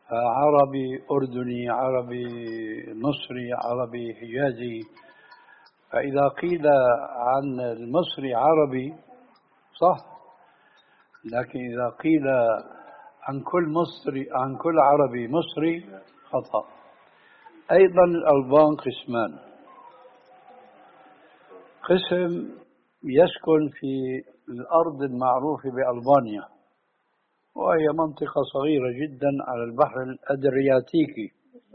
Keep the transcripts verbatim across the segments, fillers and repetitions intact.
عربي أردني، عربي مصري، عربي حجازي. فإذا قيل عن المصري عربي صح، لكن إذا قيل عن كل مصري عن كل عربي مصري خطأ. أيضا الألبان قسمان: قسم يسكن في الأرض المعروفة بألبانيا، وهي منطقة صغيرة جدا على البحر الأدرياتيكي.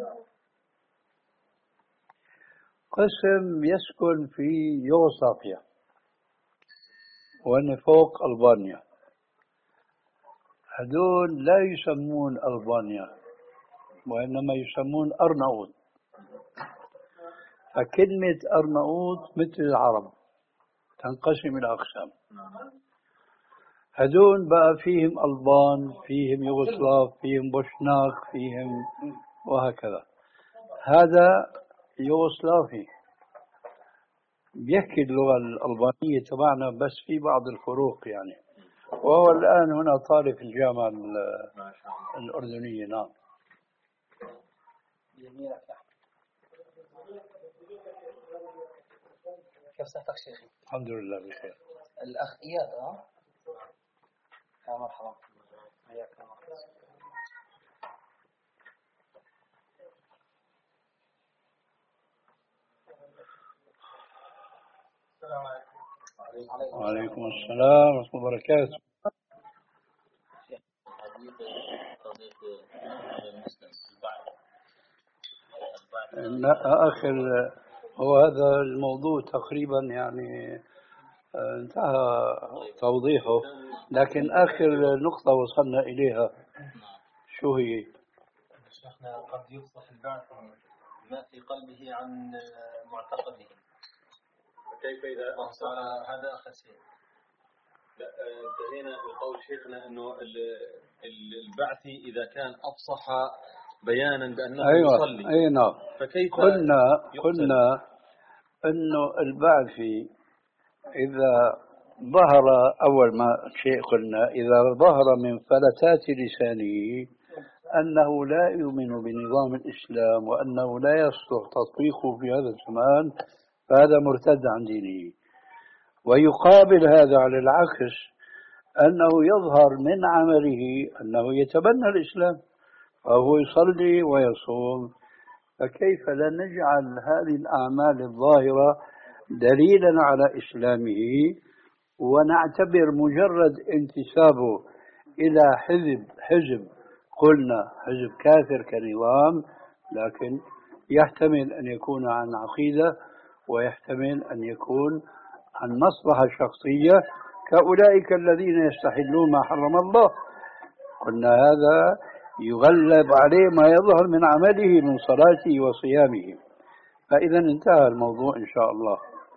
قسم يسكن في يوغوسلافيا وأن فوق ألبانيا. هذول لا يسمون ألبانيا وإنما يسمون أرناؤوط. فكلمة أرناؤوط مثل العرب تنقسم إلى أقسام. هذول بقى فيهم ألبان، فيهم يوغوسلاف، فيهم بوشناك، فيهم وهكذا. هذا يوغوسلافي بيحكي اللغة الألبانية تبعنا بس في بعض الفروق يعني، وهو الآن هنا طالب في الجامعة الأردنية. نعم. كيف صحتك شيخي؟ الحمد لله بخير. الأخ إياد ها؟ يا مرحبا، حياك الله. السلام عليكم. وعليكم السلام ورحمة الله وبركاته. آخر هو هذا الموضوع تقريبا يعني انتهى توضيحه، لكن آخر نقطة وصلنا إليها شو هي؟ شيخنا قد يفصح البعث ما في قلبه عن معتقده، كيف إذا أفصح هذا آخر شيء. انتهينا بقول شيخنا أنه البعث إذا كان أفصح بيانا بأنه أيوة. يصلي. أي نعم. فكيف قلنا قلنا أنه البعث إذا ظهر، أول ما شيء قلنا إذا ظهر من فلتات لسانه أنه لا يؤمن بنظام الإسلام وأنه لا يصلح تطبيقه في هذا الزمان، فهذا مرتد عن دينه. ويقابل هذا على العكس أنه يظهر من عمله أنه يتبنى الإسلام، فهو يصلي ويصوم. فكيف لا نجعل هذه الأعمال الظاهرة دليلا على إسلامه، ونعتبر مجرد انتسابه إلى حزب حزب قلنا حزب كافر كنظام، لكن يحتمل أن يكون عن عقيدة ويحتمل أن يكون عن مصلحة شخصية كأولئك الذين يستحلون ما حرم الله. قلنا هذا يغلب عليه ما يظهر من عمله من صلاته وصيامه. فإذا انتهى الموضوع إن شاء الله.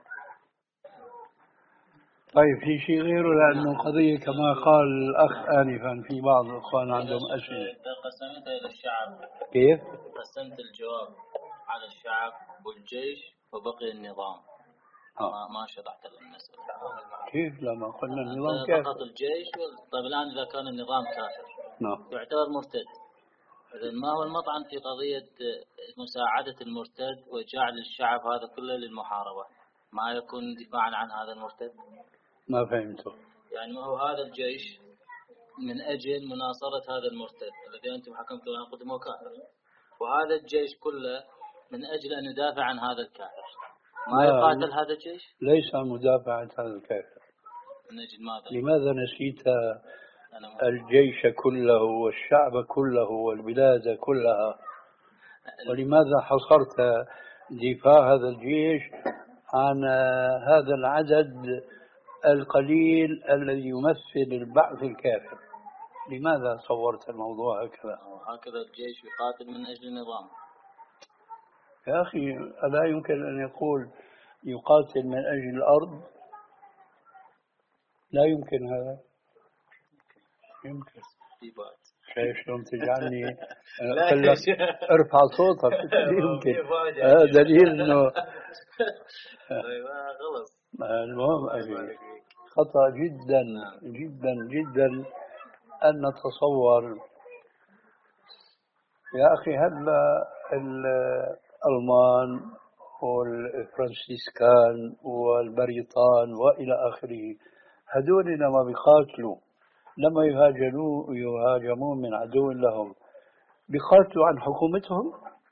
طيب في شيء غيره؟ لأنه قضية كما قال الأخ آنفا في بعض الإخوان عندهم أسئلة. قسمتها إلى الشعب. كيف؟ قسمت الجواب على الشعب والجيش وبقي النظام. آه. ما ما شرحت المسألة. كيف لما قلنا النظام كافر؟ فقط الجيش. طيب الآن إذا كان النظام كافر نعم يعتبر مرتد. إذا ما هو المطعن في قضية مساعدة المرتد وجعل الشعب هذا كله للمحاربة؟ ما يكون دفاعا عن هذا المرتد؟ ما فهمته. يعني ما هو هذا الجيش من أجل مناصرة هذا المرتد الذي أنتم حكمتم أن قدمه كافر، وهذا الجيش كله من أجل أن يدافع عن هذا الكافر، ما يقاتل هذا الجيش؟ ليس مدافعة عن هذا الكافر. من أجل ماذا؟ لماذا نسيت الجيش كله والشعب كله والبلاد كلها؟ ولماذا حصرت دفاع هذا الجيش عن هذا العدد القليل الذي يمثل البعث الكافر؟ لماذا صورت الموضوع هكذا؟ هكذا الجيش يقاتل من أجل النظام. يا أخي ألا يمكن أن يقول يقاتل من أجل الأرض؟ لا يمكن هذا. يمكن. شايف شلون تجعلني ارفع صوتك؟ يمكن. هذا دليل انه غلط. المهم أبي خطأ جدا جدا جدا أن نتصور يا أخي هلا الألمان والفرنسيسكان والبريطان وإلى آخره، هذول لما بيقاتلوا، لما يهاجموا يهاجمون من عدو لهم، بيقاتلوا عن حكومتهم.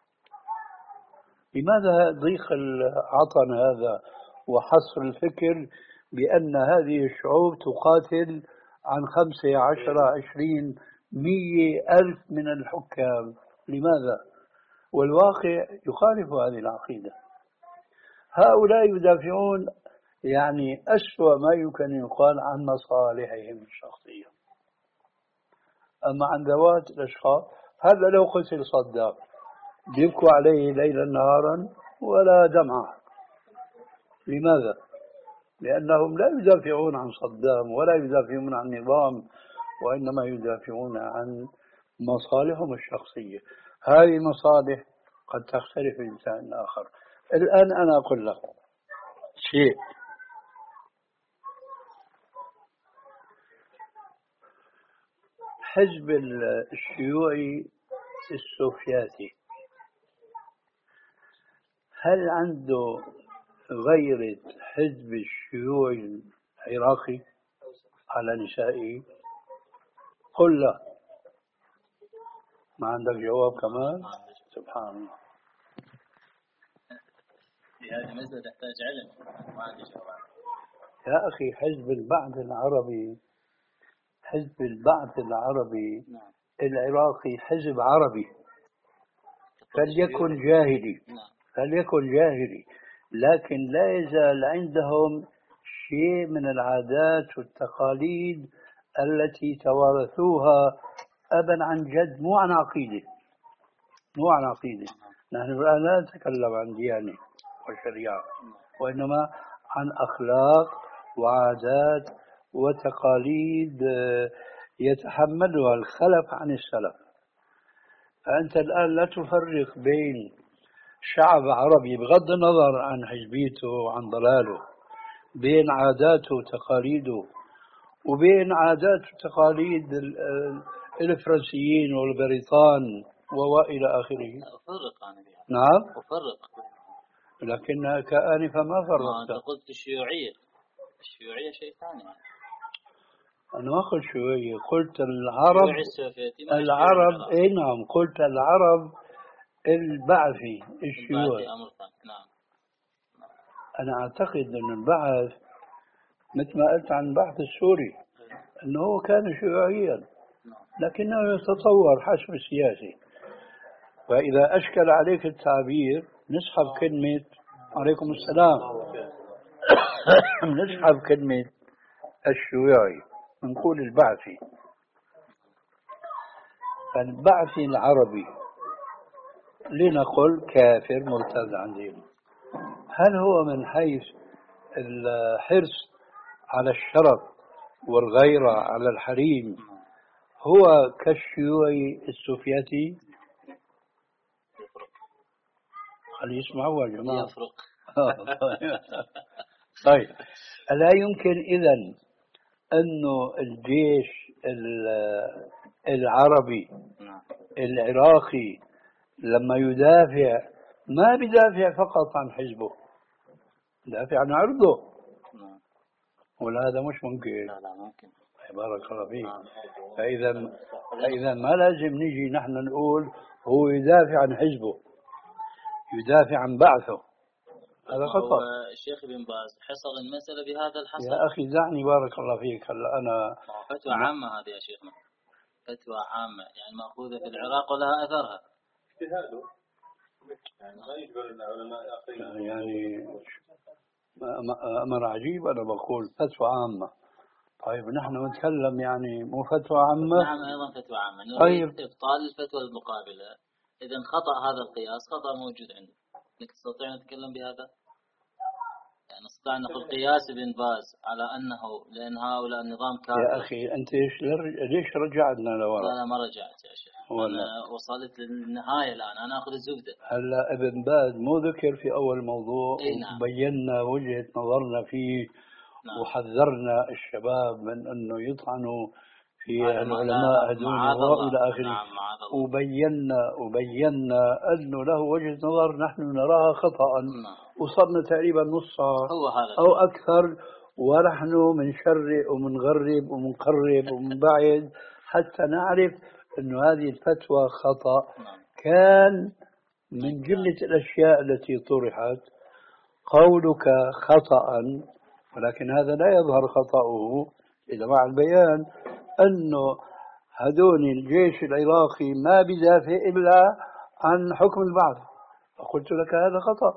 لماذا ضيق العطن هذا وحصر الفكر بأن هذه الشعوب تقاتل عن خمسة عشر عشرين مية ألف من الحكام؟ لماذا؟ والواقع يخالف هذه العقيدة. هؤلاء يدافعون يعني أسوأ ما يمكن يقال عن مصالحهم الشخصية. أما عن ذوات الأشخاص، هذا لو قتل صدام بيبكوا عليه ليلا نهارا ولا دمعة. لماذا؟ لأنهم لا يدافعون عن صدام ولا يدافعون عن نظام، وإنما يدافعون عن مصالحهم الشخصية. هذه المصالح قد تختلف من إنسان آخر. الآن أنا أقول لك شيء، حزب الشيوعي السوفياتي هل عنده غيرة حزب الشيوعي العراقي على نسائه؟ قل لا. ما عندك جواب كمان؟ سبحان الله. هذه مسألة تحتاج علم، ما عندي جواب. يا أخي حزب البعث العربي، حزب البعث العربي نعم. العراقي حزب عربي، فليكن جاهلي، فليكن جاهلي، لكن لا يزال عندهم شيء من العادات والتقاليد التي توارثوها أبا عن جد، مو عن عقيدة، مو عن عقيدة. نحن الآن لا نتكلم عن ديانة وشريعة، وإنما عن أخلاق وعادات وتقاليد يتحملها الخلف عن السلف. فأنت الآن لا تفرق بين شعب عربي بغض النظر عن حزبيته وعن ضلاله، بين عاداته وتقاليده وبين عادات وتقاليد الفرنسيين والبريطان وإلى آخره. أفرق أنا بها. نعم أفرق، لكنك آنفا ما فرقت. أنت قلت الشيوعية، الشيوعية شيء ثاني. أنا ما قلت شيوعية، قلت العرب، العرب إيه نعم، قلت العرب البعثي الشيوعي. نعم. أنا أعتقد أن البعث مثل ما قلت عن البعث السوري أنه كان شيوعيا، لكنه يتطور حسب السياسي. فإذا أشكل عليك التعبير نسحب كلمة عليكم السلام نسحب كلمة الشيوعي نقول البعثي. فالبعثي العربي لنقل كافر مرتد عن دينه، هل هو من حيث الحرص على الشرف والغيرة على الحريم هو كالشيوعي السوفيتي؟ خلي يسمعوا يا جماعة. يفرق. طيب، ألا يمكن إذن أنه الجيش العربي العراقي لما يدافع ما بدافع فقط عن حزبه، يدافع عن عرضه؟ ولا هذا مش ممكن؟ لا لا ممكن. بارك الله فيك. فإذا فإذا ما لازم نجي نحن نقول هو يدافع عن حزبه، يدافع عن بعثه، هذا خطأ. الشيخ ابن باز حصر المسألة بهذا الحصر. يا أخي دعني بارك الله فيك. هلا أنا فتوى عامة هذه يا شيخنا، فتوى عامة يعني مأخوذة في العراق ولها أثرها. اجتهاده يعني ما يجبر العلماء يعني أمر عجيب. أنا بقول فتوى عامة. طيب نحن نتكلم يعني مو فتوى عامة. نعم أيضا فتوى عامة. نريد طيب. إبطال الفتوى المقابلة. إذا خطأ هذا القياس خطأ موجود عندنا. نستطيع أن نتكلم بهذا؟ يعني نستطيع أن نقول قياس ابن باز على أنه لأن هؤلاء النظام كافر. يا أخي أنت ليش رجعتنا لورا؟ لا لا ما رجعت يا شيخ، أنا وصلت للنهاية الآن، أنا أخذ الزبدة. هلا ابن باز مو ذكر في أول موضوع نعم. وبينا وجهة نظرنا فيه. نعم. وحذرنا الشباب من أنه يطعنوا في العلماء هدول وإلى آخره. نعم وبينا وبينا أنه له وجهة نظر نحن نراها خطأ. نعم. وصلنا تقريبا نصها أو أكثر، ونحن منشرق ومنغرب ومنقرب ومنبعد حتى نعرف أنه هذه الفتوى خطأ. نعم. كان من جملة الأشياء التي طرحت قولك خطأ، ولكن هذا لا يظهر خطأه إلا مع البيان أنه هدول الجيش العراقي ما بدافع إلا عن حكم البعث، فقلت لك هذا خطأ.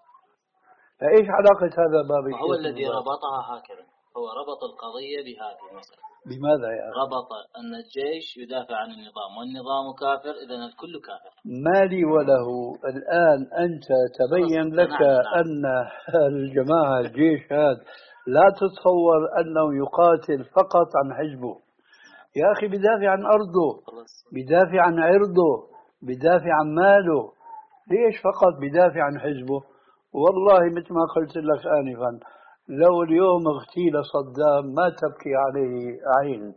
فإيش علاقة هذا باب؟ هو الذي ربطها هكذا، هو ربط القضية بهذه المسألة. بماذا يا أخي؟ ربط أن الجيش يدافع عن النظام والنظام كافر، إذن الكل كافر. ما لي وله. الآن أنت تبين لك أن الجماعة الجيش هذا لا تتصور أنه يقاتل فقط عن حزبه. يا أخي بدافع عن أرضه، بدافع عن عرضه، بدافع عن ماله. ليش فقط بدافع عن حزبه؟ والله مثل ما قلت لك آنفا، لو اليوم اغتيل صدام ما تبكي عليه عين.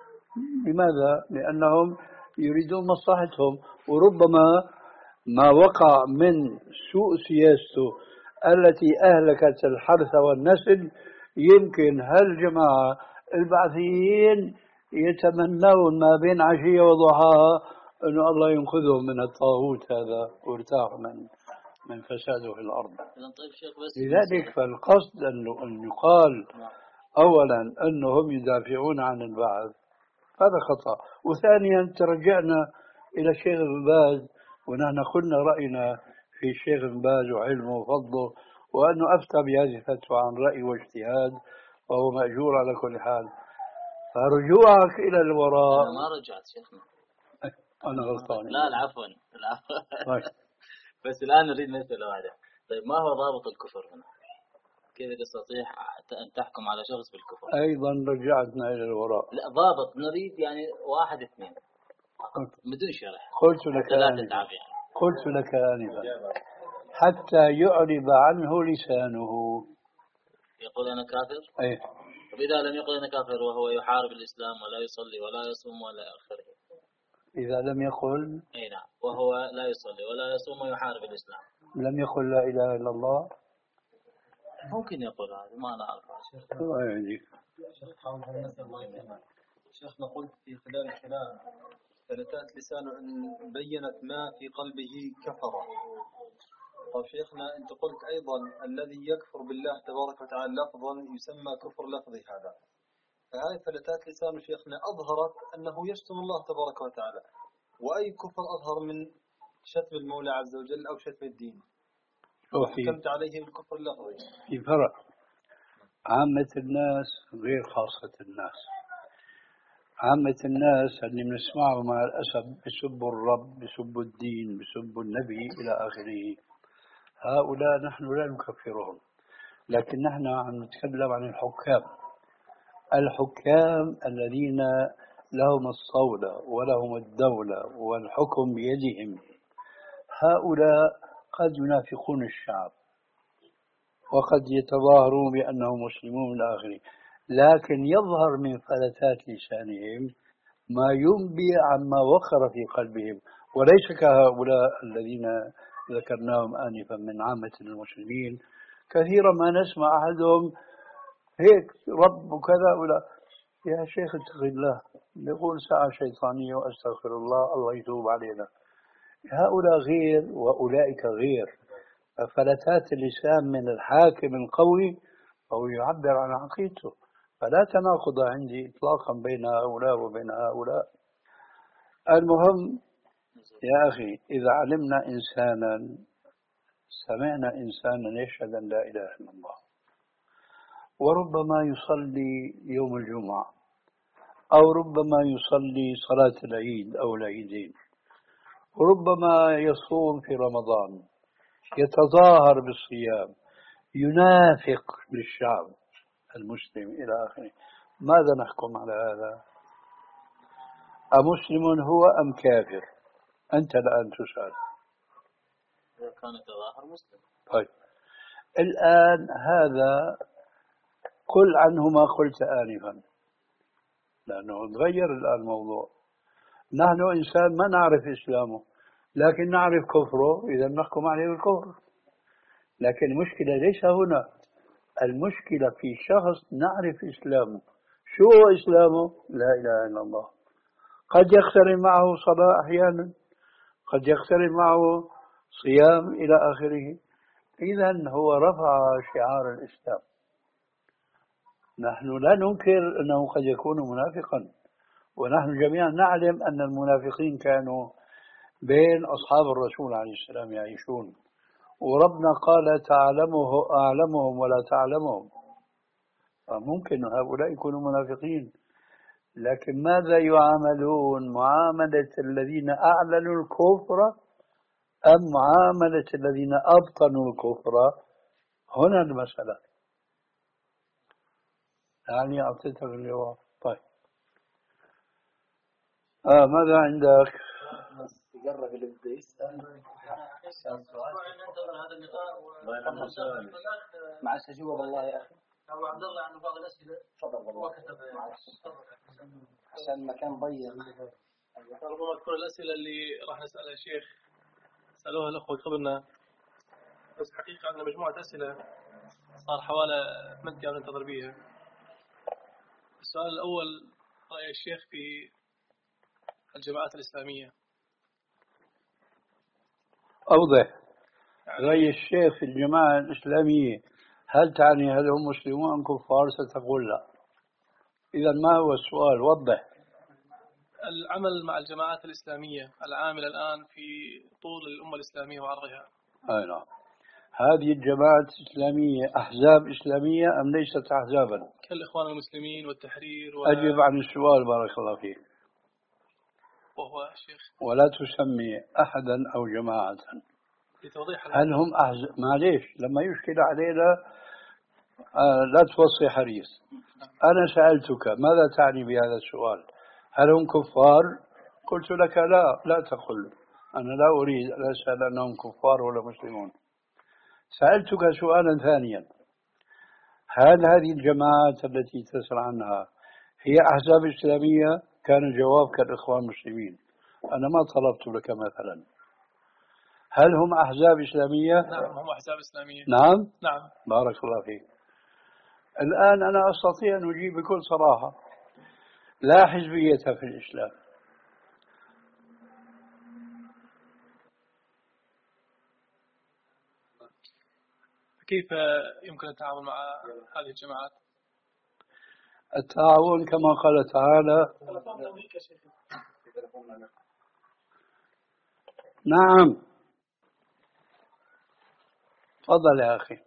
لماذا؟ لأنهم يريدون مصلحتهم، وربما ما وقع من سوء سياسته التي أهلكت الحرث والنسل يمكن هالجماعة البعثيين يتمنون ما بين عشية وضحاها أنه الله ينقذهم من الطاغوت هذا وارتاحوا من من فساده في الأرض. لذلك فالقصد أن يقال أولا أنهم يدافعون عن البعث، هذا خطأ. وثانيا ترجعنا إلى الشيخ ابن باز، ونحن قلنا رأينا في الشيخ ابن باز وعلمه وفضله، وأنه أفتى بهذه الفتوى عن رأي واجتهاد وهو مأجور على كل حال. فرجوعك إلى الوراء. أنا ما رجعت شيخنا، أنا غلطان. لا العفو العفو. بس الآن نريد مسألة واحدة. طيب ما هو ضابط الكفر هنا؟ كيف تستطيع أن تحكم على شخص بالكفر؟ أيضا رجعتنا إلى الوراء. لا ضابط نريد يعني واحد اثنين بدون شرح. قلت لك آنفا قلت لك آنفا حتى يعرب عنه لسانه يقول أنا كافر. أي. طب إذا لم يقل أنا كافر وهو يحارب الإسلام ولا يصلي ولا يصوم ولا آخره. إذا لم يقل. أي نعم، وهو لا يصلي ولا يصوم ويحارب الإسلام. لم يقل لا إله إلا الله. ممكن يقول هذا، ما أنا أعرف. الله يهديك. شيخنا قلت في خلال الكلام فلتات لسانه أن بينت ما في قلبه كفرة. طيب شيخنا أنت قلت أيضا الذي يكفر بالله تبارك وتعالى لفظا يسمى كفر لفظي، هذا فهذه فلتات لسانه شيخنا أظهرت أنه يشتم الله تبارك وتعالى، وأي كفر أظهر من شتم المولى عز وجل أو شتم الدين؟ حكمت عليه بالكفر اللفظي. في فرق، عامة الناس غير خاصة الناس. عامة الناس اللي بنسمعه مع الأسف بسبوا الرب، بسبوا الدين، بسبوا النبي إلى آخره، هؤلاء نحن لا نكفرهم، لكن نحن عم نتكلم عن الحكام. الحكام الذين لهم الصولة ولهم الدولة والحكم بيدهم، هؤلاء قد ينافقون الشعب وقد يتظاهرون بأنهم مسلمون من آخره، لكن يظهر من فلتات لسانهم ما ينبئ عما وقر في قلبهم، وليس كهؤلاء الذين ذكرناهم آنفا من عامة المسلمين. كثيرا ما نسمع أحدهم هيك رب وكذا ولا. يا شيخ اتق الله، يقول ساعة شيطانية وأستغفر الله، الله يتوب علينا. هؤلاء غير وأولئك غير. فلتات اللسان من الحاكم القوي أو يعبر عن عقيدته، فلا تناقض عندي إطلاقا بين هؤلاء وبين هؤلاء. المهم يا أخي، إذا علمنا إنسانا، سمعنا إنسانا يشهد أن لا إله إلا الله، وربما يصلي يوم الجمعة، أو ربما يصلي صلاة العيد أو العيدين، وربما يصوم في رمضان، يتظاهر بالصيام، ينافق للشعب المسلم إلى آخره، ماذا نحكم على هذا؟ أمسلم هو أم كافر؟ أنت الآن تسأل. إذا كان يتظاهر مسلم. طيب الآن هذا قل عنه ما قلت آنفا، لأنه تغير الآن الموضوع. نحن إنسان ما نعرف إسلامه لكن نعرف كفره، إذا نحكم عليه بالكفر. لكن المشكلة ليس هنا، المشكلة في شخص نعرف إسلامه. شو هو إسلامه؟ لا إله إلا الله. قد يقترن معه صلاة أحيانا، قد يقترن معه صيام إلى آخره. إذا هو رفع شعار الإسلام. نحن لا ننكر أنه قد يكون منافقا، ونحن جميعا نعلم أن المنافقين كانوا بين أصحاب الرسول عليه السلام يعيشون، وربنا قال تعلمه أعلمهم ولا تعلمهم. ممكن هؤلاء يكونوا منافقين، لكن ماذا يعاملون؟ معاملة الذين أعلنوا الكفر أم معاملة الذين أبطنوا الكفر؟ هنا المسألة. يعني أعطيتك الجواب. طيب آه ماذا عندك؟ يقرب اللي بده يسأل معلش أجيبه والله يا أخي. أبو عبد الله عنده بعض الأسئلة. تفضل والله. عشان المكان ضيق. ربما تكون الأسئلة اللي راح نسألها شيخ سألوها الأخوة قبلنا، بس حقيقة عندنا مجموعة أسئلة صار حوالي ثمان أيام ننتظر بيها. السؤال الأول، رأي الشيخ في الجماعات الإسلامية. أوضح. رأي الشيخ في الجماعة الإسلامية، هل تعني هل هم مسلمون أم كفار؟ ستقول لا. إذا ما هو السؤال؟ وضح. العمل مع الجماعات الإسلامية العاملة الآن في طول الأمة الإسلامية وعرضها. أي نعم. هذه الجماعات الإسلامية أحزاب إسلامية أم ليست أحزابا؟ كالإخوان المسلمين والتحرير و... أجب عن السؤال بارك الله فيك. وهو شيخ ولا تسمي أحدا أو جماعة. لتوضيح هل هم أحزاب؟ معليش لما يشكل علينا آه لا توصي حريص. أنا سألتك ماذا تعني بهذا السؤال؟ هل هم كفار؟ قلت لك لا، لا تقل. أنا لا أريد أن أسأل أنهم كفار ولا مسلمون. سألتك سؤالا ثانيا، هل هذه الجماعات التي تسأل عنها هي أحزاب إسلامية؟ كان الجواب كالإخوان المسلمين. أنا ما طلبت لك مثلا. هل هم أحزاب إسلامية؟ نعم هم أحزاب إسلامية. نعم؟ نعم. بارك الله فيك. الآن أنا أستطيع أن أجيب بكل صراحة، لا حزبية في الإسلام. كيف يمكن التعامل مع هذه الجماعات؟ التعاون كما قال تعالى. نعم تفضل يا أخي.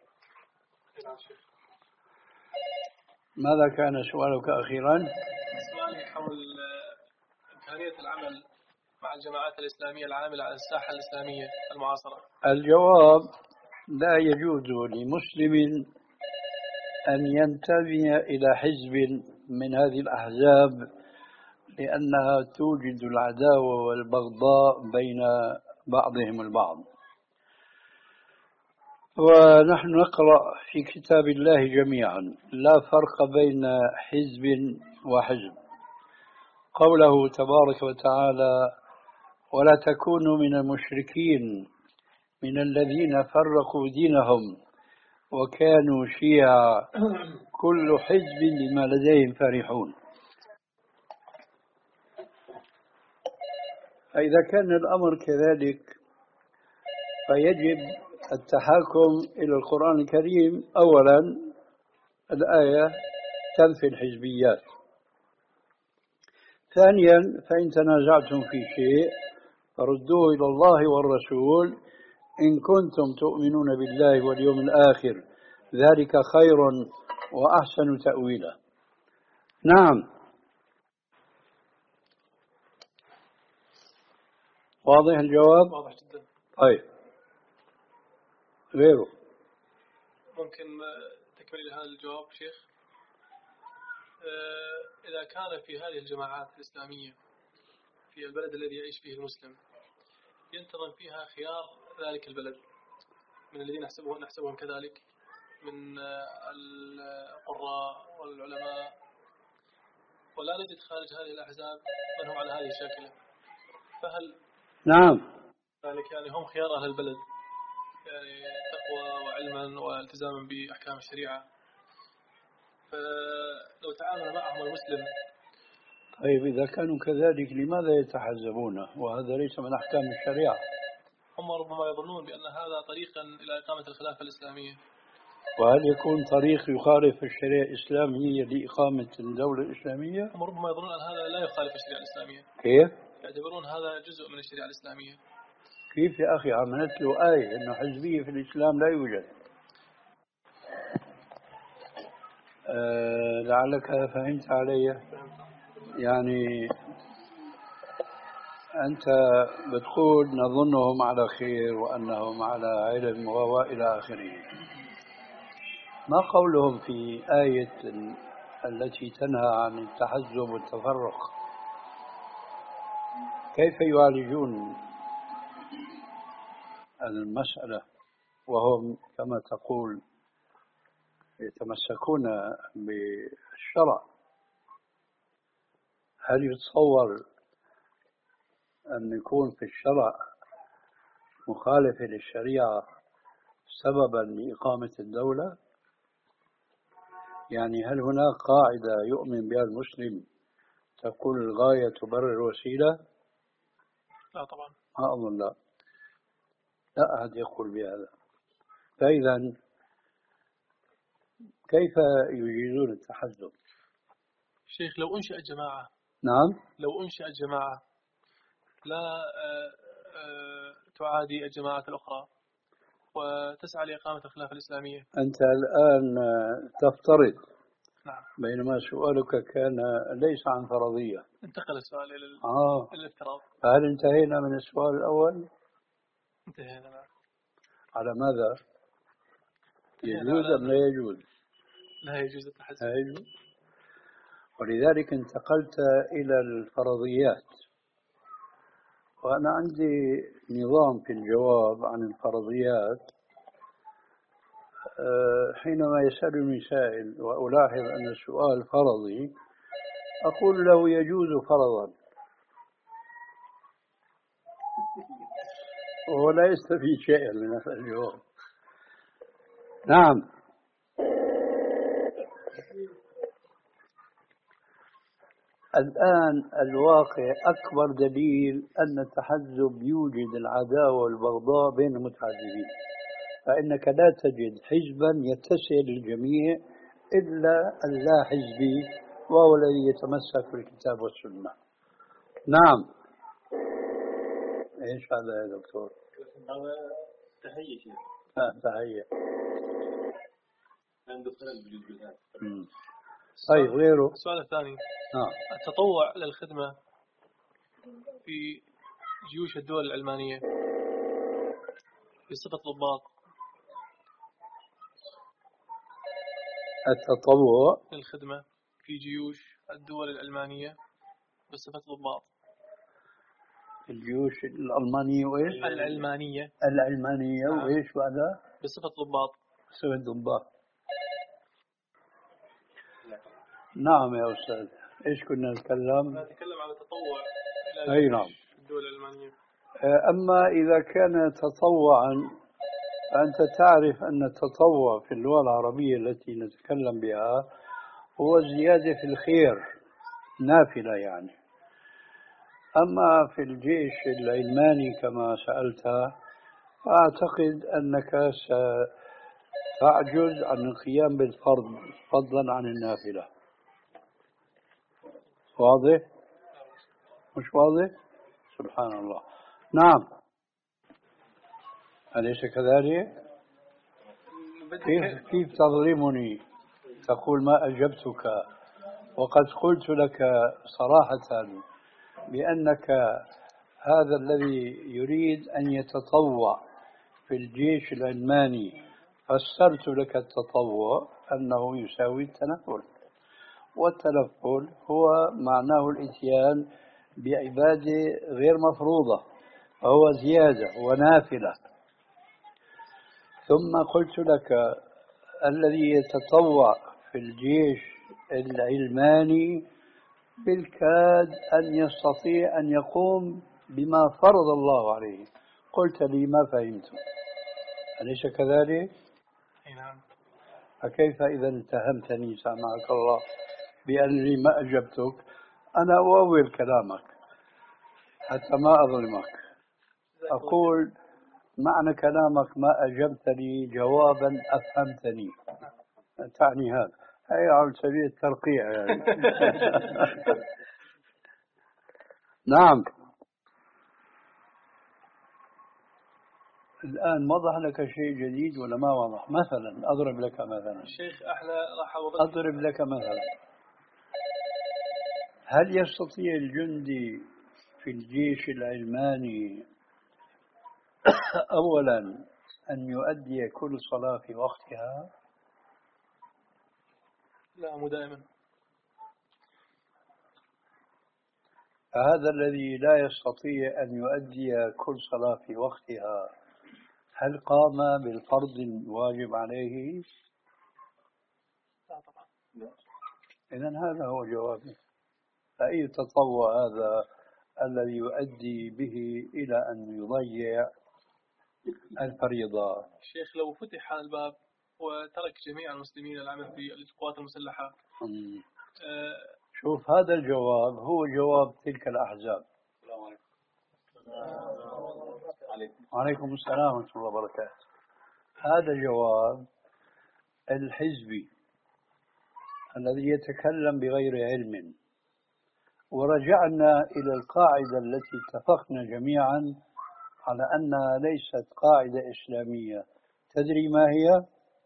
ماذا كان سؤالك أخيرا؟ سؤالي حول إمكانية العمل مع الجماعات الإسلامية العاملة على الساحة الإسلامية المعاصرة. الجواب لا يجوز لمسلم أن ينتمي إلى حزب من هذه الأحزاب، لأنها توجد العداوة والبغضاء بين بعضهم البعض. ونحن نقرأ في كتاب الله جميعا لا فرق بين حزب وحزب. قوله تبارك وتعالى ولا تكونوا من المشركين من الذين فرقوا دينهم وكانوا شيعا كل حزب بما لديهم فرحون. فإذا كان الأمر كذلك فيجب التحاكم إلى القرآن الكريم. أولا الآية تنفي الحزبيات. ثانيا فإن تنازعتم في شيء فردوه إلى الله والرسول إن كنتم تؤمنون بالله واليوم الآخر ذلك خير وأحسن تأويلا. نعم واضح الجواب؟ واضح جدا. طيب غيره ممكن تكمل هذا الجواب شيخ؟ إذا كان في هذه الجماعات الإسلامية في البلد الذي يعيش فيه المسلم ينتظم فيها خيار ذلك البلد من الذين نحسبهم نحسبهم كذلك من القراء والعلماء ولا نجد خارج هذه الأحزاب من هم على هذه الشاكلة، فهل نعم ذلك يعني هم خيار أهل البلد يعني تقوى وعلما والتزاما بأحكام الشريعة، فلو تعامل معهم المسلم؟ طيب إذا كانوا كذلك لماذا يتحزبون وهذا ليس من أحكام الشريعة؟ هم ربما يظنون بأن هذا طريقا إلى إقامة الخلافة الإسلامية. وهل يكون طريق يخالف الشريعة الإسلامية لإقامة الدولة الإسلامية؟ هم ربما يظنون أن هذا لا يخالف الشريعة الإسلامية. كيف؟ يعتبرون هذا جزء من الشريعة الإسلامية. كيف يا أخي؟ عملت له آية إنه حزبية في الإسلام لا يوجد. أه لعلك فهمت علي. يعني أنت بتقول نظنهم على خير وأنهم على علم وإلى آخره. ما قولهم في آية التي تنهى عن التحزب والتفرق؟ كيف يعالجون المسألة وهم كما تقول يتمسكون بالشرع؟ هل يتصور أن يكون في الشرع مخالفة للشريعة سببا لإقامة الدولة؟ يعني هل هناك قاعدة يؤمن بها المسلم تقول الغاية تبرر الوسيلة؟ لا طبعا. ما أظن لا لا أحد يقول بهذا. فإذا كيف يجيزون التحزب؟ شيخ لو أنشأت جماعة، نعم لو أنشأت جماعة لا تعادي الجماعات الأخرى وتسعى لإقامة الخلافة الإسلامية. أنت الآن تفترض. نعم. بينما سؤالك كان ليس عن فرضية. انتقل السؤال إلى آه. الافتراض. فهل انتهينا من السؤال الأول؟ انتهينا. نعم. على ماذا؟ يجوز أم لا يجوز؟ لا يجوز التحزب. لا يجوز. ولذلك انتقلت إلى الفرضيات، وأنا عندي نظام في الجواب عن الفرضيات. حينما يسألني سائل وألاحظ أن السؤال فرضي أقول له يجوز فرضا وهو لا يستفيد شيئا من هذا الجواب. نعم. الآن الواقع أكبر دليل أن التحزب يوجد العداوة والبغضاء بين المتحزبين، فإنك لا تجد حزبا يتسع للجميع إلا اللا حزبي وهو الذي يتمسك بالكتاب والسنة. نعم. إيش هذا يا دكتور؟ هذا تحية شيخ. آه تحية. عنده خلل بالجزئيات. طيب غيره. السؤال الثاني. آه. التطوع للخدمة في جيوش الدول العلمانية بصفة ضباط. التطوع للخدمة في جيوش الدول العلمانية بصفة ضباط. الجيوش الألمانية وإيش؟ العلمانية. العلمانية. نعم. وإيش بعدها؟ بصفة ضباط. بصفة ضباط. نعم يا أستاذ. إيش كنا نتكلم؟ نتكلم عن التطوع أي نعم. الدول العلمانية. أما إذا كان تطوعا فأنت تعرف أن التطوع في اللغة العربية التي نتكلم بها هو زيادة في الخير، نافلة يعني. أما في الجيش العلماني كما سألت أعتقد أنك ستعجز عن القيام بالفرض فضلا عن النافلة. واضح؟ مش واضح؟ سبحان الله. نعم. أليس كذلك؟ كيف, كيف تظلمني تقول ما أجبتك وقد قلت لك صراحة بأنك هذا الذي يريد أن يتطوع في الجيش العلماني فسرت لك التطوع أنه يساوي التنفل، والتنفل هو معناه الإتيان بعبادة غير مفروضة فهو زيادة ونافلة. ثم قلت لك الذي يتطوع في الجيش العلماني بالكاد أن يستطيع أن يقوم بما فرض الله عليه. قلت لي ما فهمت، أليس كذلك؟ نعم. فكيف إذا اتهمتني سامحك الله بأنني ما أجبتك؟ أنا أؤول كلامك حتى ما أظلمك، أقول معنى كلامك ما أجبتني جوابا أفهمتني، تعني هذا، هي على سبيل الترقيع يعني. نعم. الآن وضح لك شيء جديد ولا ما وضح؟ مثلا أضرب لك مثلا شيخ احنا راح أضرب لك مثلا، هل يستطيع الجندي في الجيش العلماني أولا أن يؤدي كل صلاة في وقتها؟ لا، مو دائما. فهذا الذي لا يستطيع أن يؤدي كل صلاة في وقتها هل قام بالفرض الواجب عليه؟ لا طبعا. إذن هذا هو جوابي. فأي تطوع هذا الذي يؤدي به إلى أن يضيع الفريضة؟ شيخ لو فتح هذا الباب وترك جميع المسلمين العمل في القوات المسلحة. أه شوف هذا الجواب هو جواب تلك الأحزاب. وعليكم السلام ورحمة الله وبركاته. هذا جواب الحزبي الذي يتكلم بغير علم. ورجعنا إلى القاعدة التي اتفقنا جميعا على أنها ليست قاعدة إسلامية. تدري ما هي؟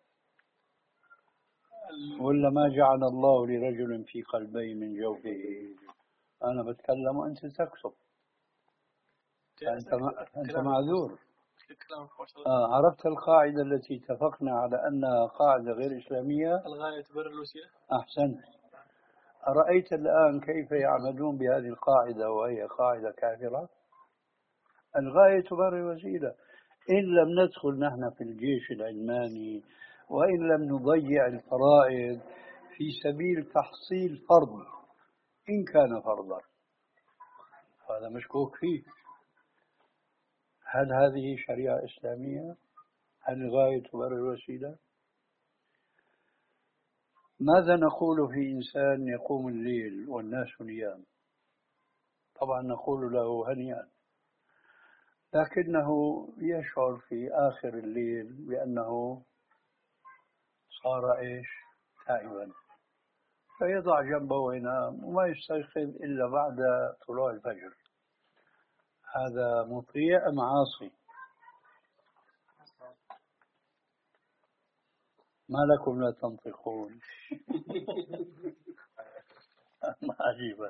ولا ما جعل الله لرجل في قلبين من جوفه؟ أنا بتكلم وأنت تكتب. أنت أنت معذور. آه عرفت القاعدة التي اتفقنا على أنها قاعدة غير إسلامية؟ الغاية تبرر الوسيلة. أحسنت. أرأيت الآن كيف يعملون بهذه القاعدة وهي قاعدة كافرة؟ الغاية تبرر الوسيلة. إن لم ندخل نحن في الجيش العلماني وإن لم نضيع الفرائض في سبيل تحصيل فرض إن كان فرضا، هذا مشكوك فيه. هل هذه شريعة إسلامية؟ هل الغاية تبرر الوسيلة؟ ماذا نقول في إنسان يقوم الليل والناس نيام؟ طبعا نقول له هنيئا، لكنه يشعر في آخر الليل بأنه صار إيش؟ تائبا، فيضع جنبه وينام وما يستيقظ إلا بعد طلوع الفجر. هذا مطيع أم عاصي؟ ما لكم لا تنطقون؟ ما عجيبة.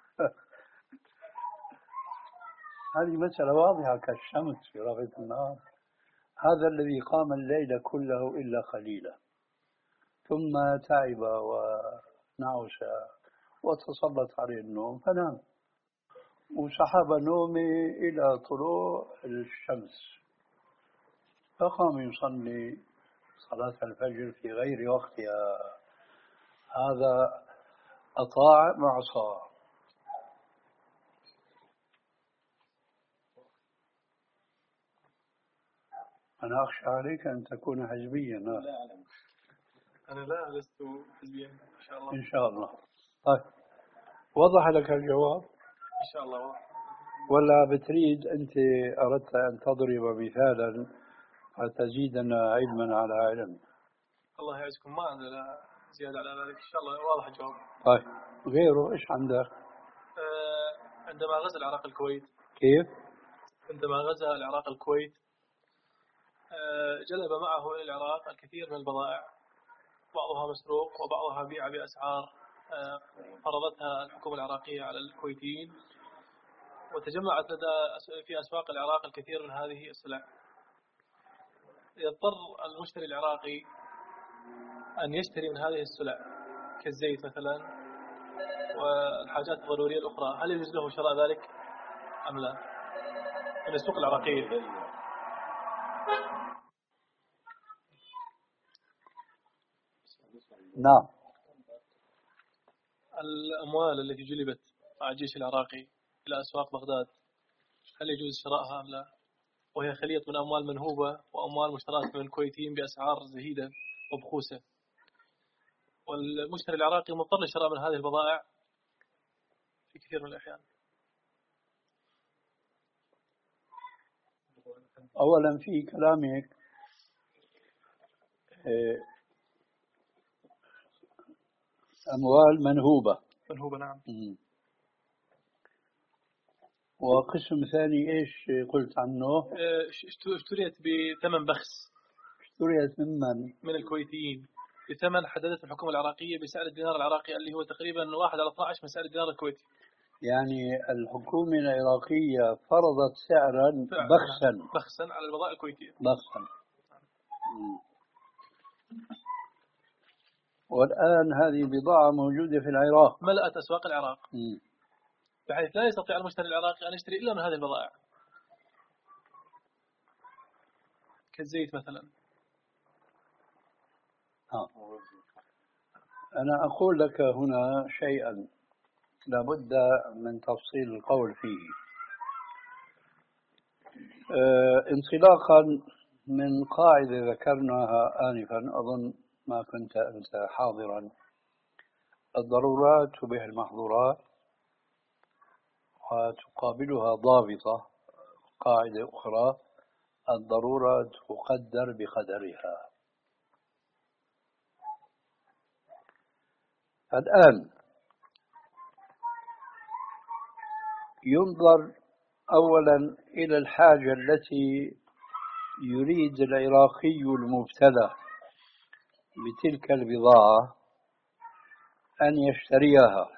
هذه مسألة واضحة كالشمس في رابعة النهار. هذا الذي قام الليل كله إلا قليلا ثم تعب ونعس وتسلط عليه النوم فنام، وسحب نومه إلى طلوع الشمس، فقام يصلي صلاة الفجر في غير وقتها. هذا أطاع معصى. أنا أخشى عليك أن تكون حزبيا. أنا لا لست حزبيا إن شاء الله. إن شاء الله. طيب وضح لك الجواب؟ إن شاء الله. ولا بتريد أنت أردت أن تضرب مثالا فتزيدنا علما على علم؟ الله يعزكم، ما عندنا زيادة على ذلك. إن شاء الله واضح الجواب. طيب غيره إيش عندك؟ أه عندما غزا العراق الكويت. كيف؟ عندما غزا العراق الكويت أه جلب معه إلى العراق الكثير من البضائع، بعضها مسروق وبعضها بيع بأسعار أه فرضتها الحكومة العراقية على الكويتيين، وتجمعت لدى في أسواق العراق الكثير من هذه السلع. يضطر المشتري العراقي أن يشتري من هذه السلع كالزيت مثلا والحاجات الضرورية الأخرى. هل يجوز له شراء ذلك أم لا من السوق العراقية؟ نعم. الأموال التي جلبت مع الجيش العراقي إلى أسواق بغداد هل يجوز شرائها أم لا؟ وهي خليط من أموال منهوبة وأموال مشترات من الكويتيين بأسعار زهيدة وبخوسة، والمشتري العراقي مضطر للشراء من هذه البضائع في كثير من الأحيان. أولا في كلامك أموال منهوبة منهوبة نعم. م. وقسم ثاني إيش قلت عنه؟ اشتريت بثمن بخس. اشتريت ممن؟ من الكويتيين بثمن حددته الحكومة العراقية بسعر الدينار العراقي اللي هو تقريبا واحد على اثني عشر من سعر الدينار الكويتي. يعني الحكومة العراقية فرضت سعرا بخسا بخسا على البضائع الكويتية. بخسا. والآن هذه بضاعة موجودة في العراق، ملأت أسواق العراق، م. بحيث لا يستطيع المشتري العراقي أن يشتري إلا من هذه البضائع كالزيت مثلا. آه. أنا أقول لك هنا شيئا لابد من تفصيل القول فيه. آه انطلاقا من قاعدة ذكرناها آنفا، أظن ما كنت أنت حاضرا: الضرورات تبيح المحظورات، وتقابلها ضابطة قاعدة أخرى: الضرورة تقدر بقدرها. الآن ينظر أولا إلى الحاجة التي يريد العراقي المبتلى بتلك البضاعة أن يشتريها،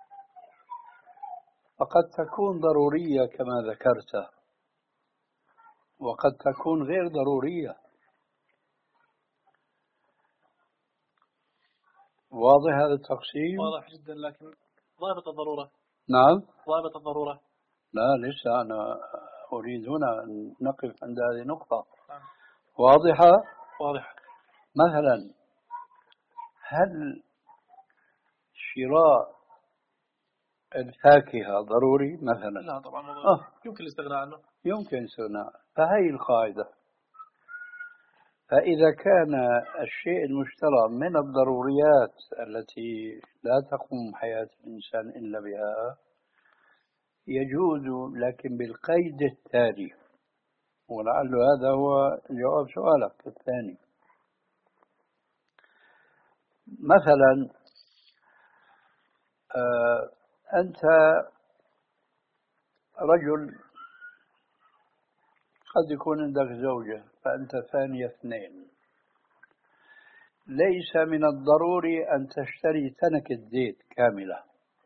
فقد تكون ضرورية كما ذكرت، وقد تكون غير ضرورية. واضح هذا التقسيم؟ واضح جدا، لكن ضابط الضرورة. نعم، ضابط الضرورة. لا لسه أنا أريد هنا أن نقف عند هذه النقطة. نعم. واضحة؟ واضح. مثلا هل شراء الفاكهة ضروري مثلا؟ لا طبعا ما آه. يمكن الاستغناء عنه. يمكن الاستغناء، فهي القاعدة. فإذا كان الشيء المشترى من الضروريات التي لا تقوم حياة الإنسان إلا بها يجوز، لكن بالقيد التالي، ولعل هذا هو جواب سؤالك الثاني. مثلا آه أنت رجل قد يكون عندك زوجة، فأنت ثاني اثنين، ليس من الضروري أن تشتري تنكة زيت كاملة،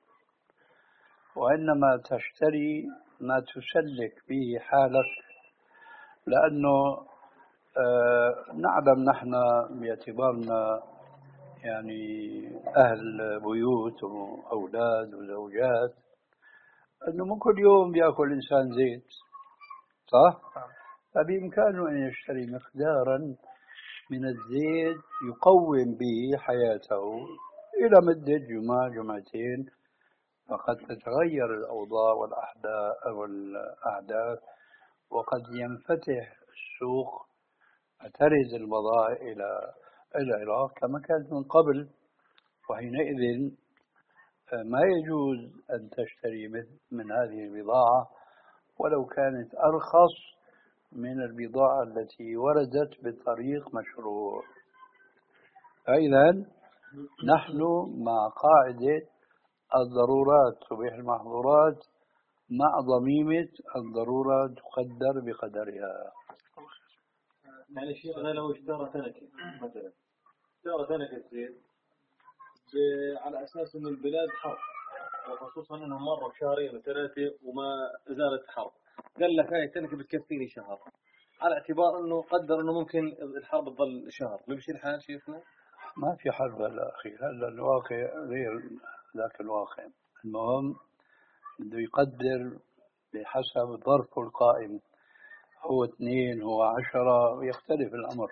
وإنما تشتري ما تسلك به حالك، لأنه آه نعلم نحن باعتبارنا يعني أهل بيوت وأولاد وزوجات أنه مو كل يوم بيأكل إنسان زيت، صح؟ فبإمكانه أن يشتري مقدارا من الزيت يقوم به حياته إلى مدة جمعة جمعتين، فقد تتغير الأوضاع والأحداث، وقد ينفتح السوق وترد البضائع إلى العراق كما كانت من قبل، وحينئذ ما يجوز أن تشتري من هذه البضاعة ولو كانت أرخص من البضاعة التي وردت بطريق مشروع. فإذا نحن مع قاعدة الضرورات تبيح المحظورات، مع ضميمة الضرورة تقدر بقدرها. معلش أنا لو اشترى تنكة مثلا، اشترى تنكة زيت على أساس إنه البلاد حرب، وخصوصا إنه مرة شهرين وثلاثة وما زالت حرب، قال لك هاي التنكة بتكفيني شهر، على اعتبار إنه قدر إنه ممكن الحرب تظل شهر، بمشي الحال شيخنا؟ ما في حرب هلا أخي، هلا الواقع غير ذاك الواقع. المهم بده يقدر بحسب ظرفه القائم، هو اثنين هو عشرة يختلف الأمر،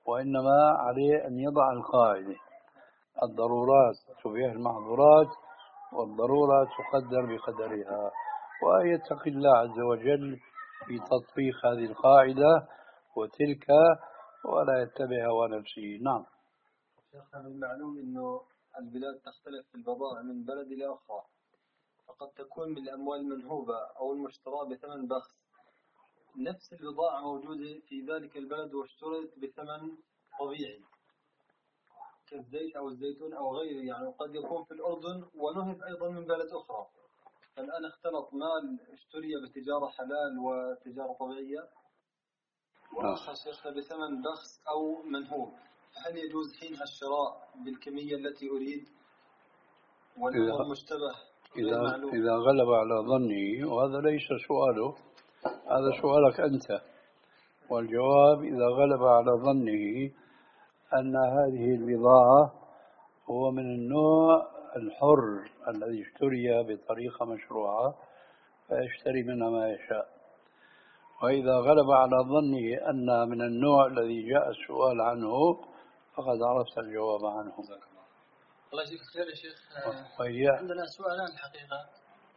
وإنما عليه أن يضع القاعدة: الضرورات تبيح المحظورات، والضرورة تقدر بقدرها، ويتق الله عز وجل في تطبيق هذه القاعدة وتلك، ولا يتبع هوى نفسه. نعم. شيخنا، من المعلوم أنه البلاد تختلف في البضائع من بلد إلى آخر، فقد تكون من الأموال المنهوبة أو المشترى بثمن بخس، نفس البضاعة موجودة في ذلك البلد واشترت بثمن طبيعي كالزيت أو الزيتون أو غيره، يعني قد يكون في الأردن ونهب أيضا من بلد أخرى، فالآن اختلط مال اشتري بتجارة حلال وتجارة طبيعية وآخر شيخنا بثمن بخس أو منهوب، فهل يجوز حينها الشراء بالكمية التي أريد والأمر مشتبه غير إذا معلوم؟ إذا غلب على ظنه، وهذا ليس سؤاله، هذا سؤالك أنت، والجواب إذا غلب على ظنه أن هذه البضاعة هو من النوع الحر الذي اشتري بطريقة مشروعة فيشتري منها ما يشاء، وإذا غلب على ظنه أن من النوع الذي جاء السؤال عنه فقد عرفت الجواب عنه. الله يجزيك خير يا شيخ. عندنا سؤالان الحقيقة،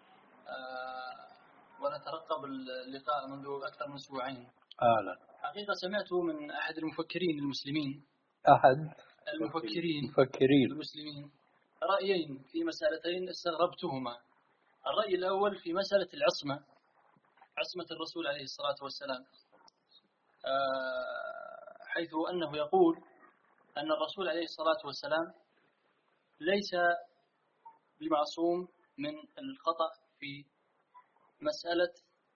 ونترقب اللقاء منذ أكثر من أسبوعين. أهلا. حقيقة سمعت من أحد المفكرين المسلمين أحد المفكرين المفكرين المسلمين رأيين في مسألتين استغربتهما. الرأي الأول في مسألة العصمة، عصمة الرسول عليه الصلاة والسلام، حيث أنه يقول أن الرسول عليه الصلاة والسلام ليس بمعصوم من الخطأ في مسألة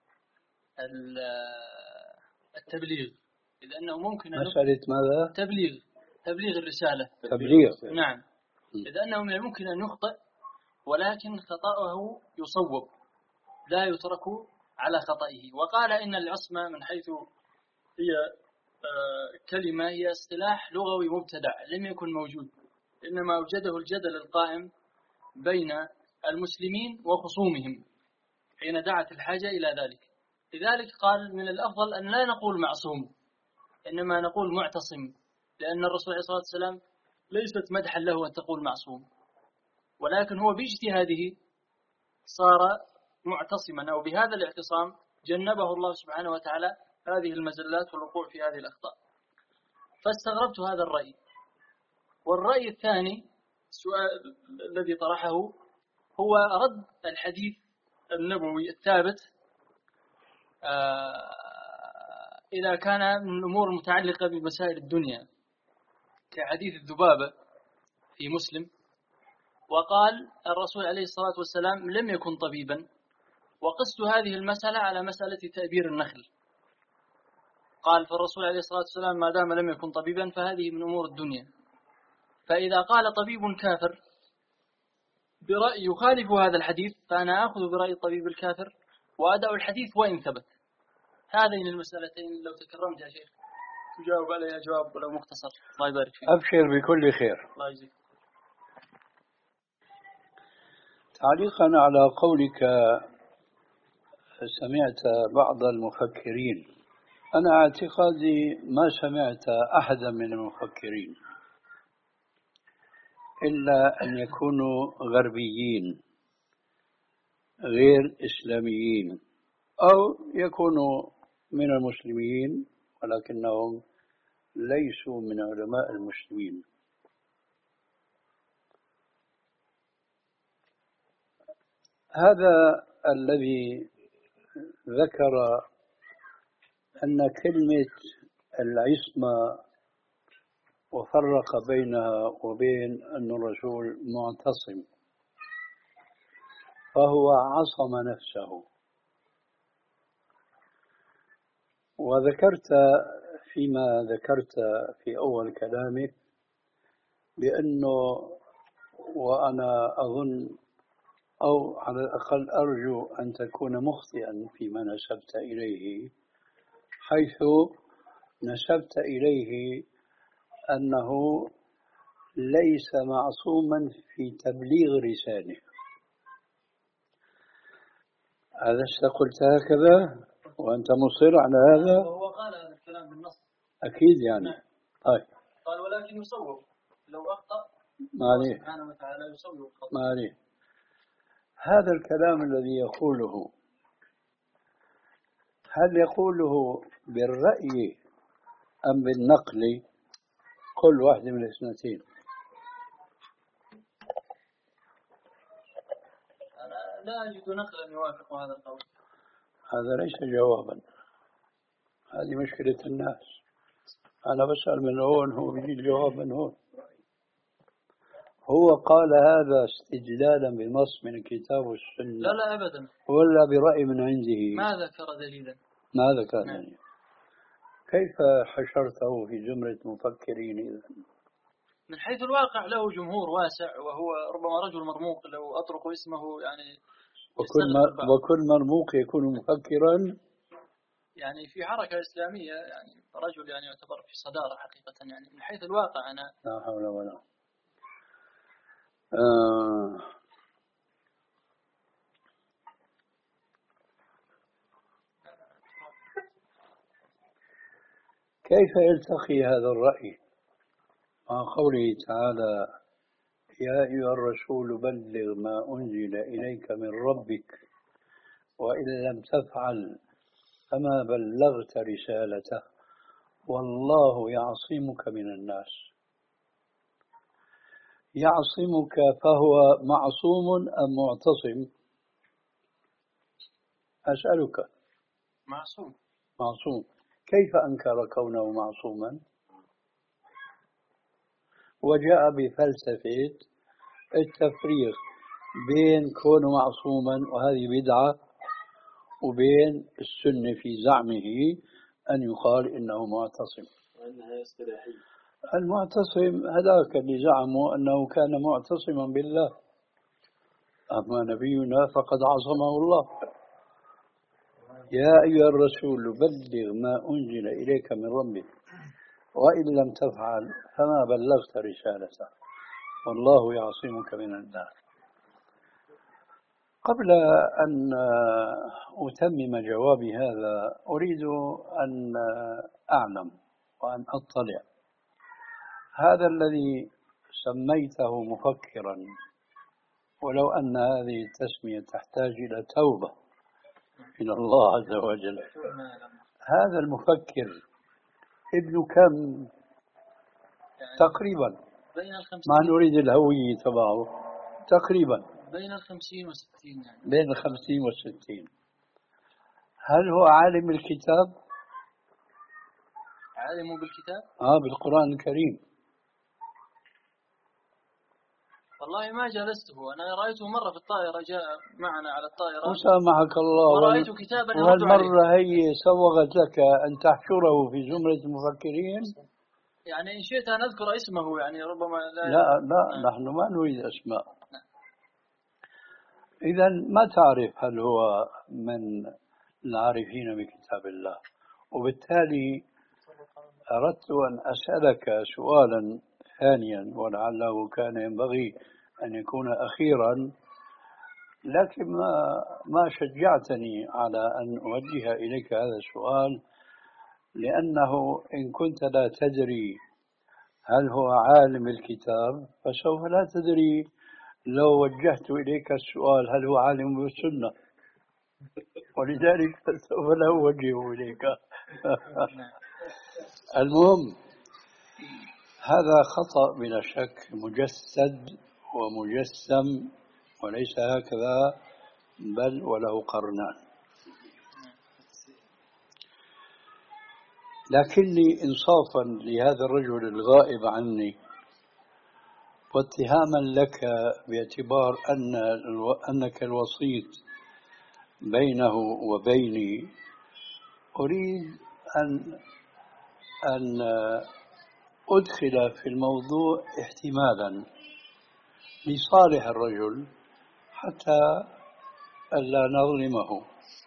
التبليغ، إذ أنه ممكن أن مسألة ماذا؟ تبليغ تبليغ الرسالة. تبليغ. نعم. إذ أنه من الممكن أن يخطئ ولكن خطأه يصوب، لا يترك على خطئه. وقال إن العصمة من حيث هي كلمة هي اصطلاح لغوي مبتدع لم يكن موجود، إنما أوجده الجدل القائم بين المسلمين وخصومهم حين دعت الحاجة إلى ذلك. لذلك قال من الأفضل أن لا نقول معصوم، إنما نقول معتصم، لأن الرسول عليه الصلاة والسلام ليست مدحا له أن تقول معصوم، ولكن هو باجتهاده صار معتصما، أو بهذا الاعتصام جنبه الله سبحانه وتعالى هذه المزلات والوقوع في هذه الأخطاء. فاستغربت هذا الرأي. والرأي الثاني السؤال الذي طرحه هو رد الحديث النبوي الثابت إذا كان من الأمور المتعلقة بمسائل الدنيا كحديث الذبابة في مسلم، وقال الرسول عليه الصلاة والسلام لم يكن طبيبا، وقست هذه المسألة على مسألة تأبير النخل. قال فالرسول عليه الصلاة والسلام ما دام لم يكن طبيبا فهذه من أمور الدنيا، فإذا قال طبيب كافر برأي يخالف هذا الحديث فأنا أخذ برأي الطبيب الكافر وأدع الحديث وإن ثبت. هذين المسألتين لو تكرمت يا شيخ تجاوب عليها جواب ولو مختصر. الله يبارك فيك. أبشر بكل خير. الله يجزيك. تعليقا على قولك سمعت بعض المفكرين، أنا اعتقادي ما سمعت أحدا من المفكرين إلا أن يكونوا غربيين غير إسلاميين، أو يكونوا من المسلمين ولكنهم ليسوا من علماء المسلمين. هذا الذي ذكر أن كلمة العصمة وفرق بينها وبين أن الرسول معتصم، فهو عصم نفسه. وذكرت فيما ذكرت في أول كلامك بأنه، وأنا أظن أو على الأقل أرجو أن تكون مخطئا فيما نسبت إليه، حيث نسبت إليه أنه ليس معصوما في تبليغ رسالة. ألست قلت هكذا وأنت مصر على هذا؟ وهو قال هذا الكلام بالنص أكيد يعني. نعم. طيب. قال ولكن يصوب لو أخطأ ما عليه سبحانه وتعالى يصوب. ما عليه. هذا الكلام الذي يقوله هل يقوله بالرأي أم بالنقل؟ كل واحدة من الاثنتين. أنا لا أجد نقلا يوافق هذا القول. هذا ليس جوابا، هذه مشكلة الناس. أنا بسأل من هون، هو بيجي الجواب من هون. هو قال هذا استدلالا بنص من الكتاب والسنة؟ لا لا أبدا. ولا برأي من عنده؟ ما ذكر دليلا. ما ذكر دليلا. كيف حشرته في زمرة مفكرين إذن؟ من حيث الواقع له جمهور واسع، وهو ربما رجل مرموق لو أطرق اسمه يعني. وكل وكل مرموق يكون مفكرا. يعني في حركة إسلامية يعني رجل يعني يعتبر في صدارة حقيقة، يعني من حيث الواقع أنا لا حول ولا آه. كيف يلتقي هذا الرأي مع قوله تعالى يا أيها الرسول بلغ ما أنزل إليك من ربك وإن لم تفعل فما بلغت رسالته والله يعصمك من الناس؟ يعصمك فهو معصوم أم معتصم؟ أسألك. معصوم. معصوم. كيف أنكر كونه معصوما؟ وجاء بفلسفة التفريق بين كونه معصوما وهذه بدعة، وبين السنة في زعمه أن يقال إنه معتصم. وأنها اصطلاحية. المعتصم هذاك اللي زعموا أنه كان معتصما بالله، أما نبينا فقد عصمه الله. يا أيها الرسول بلغ ما أنزل إليك من ربك وإن لم تفعل فما بلغت رسالته والله يعصمك من الناس. قبل أن أتمم جوابي هذا أريد أن أعلم وأن أطلع، هذا الذي سميته مفكرا، ولو أن هذه التسمية تحتاج إلى توبة إلى الله عز وجل، هذا المفكر ابن كم تقريبا؟ ما نريد الهوية تبعه. تقريبا بين الخمسين والستين يعني. بين الخمسين والستين. هل هو عالم الكتاب؟ عالم بالكتاب؟ آه بالقرآن الكريم. والله ما جلسته، أنا رأيته مرة في الطائرة، جاء معنا على الطائرة. وسامحك الله. ورأيت كتابا يرد والمرة عليه. هي سوغت لك أن تحشره في زمرة المفكرين. يعني إن شئت أن أذكر اسمه يعني ربما لا. لا لا نعم. نحن ما نريد أسماء. إذا ما تعرف هل هو من العارفين بكتاب الله، وبالتالي أردت أن أسألك سؤالا ثانيا ولعله كان ينبغي أن يكون أخيرا، لكن ما ما شجعتني على أن أوجه إليك هذا السؤال، لأنه إن كنت لا تدري هل هو عالم الكتاب فسوف لا تدري لو وجهت إليك السؤال هل هو عالم بالسنة، ولذلك سوف لا أوجهه إليك. المهم هذا خطأ بلا شك مجسد ومجسم وليس هكذا، بل وله قرنان. لكني إنصافا لهذا الرجل الغائب عني واتهاما لك باعتبار أن أنك الوسيط بينه وبيني، أريد أن أن أدخل في الموضوع احتمالا لصالح الرجل حتى ألا نظلمه.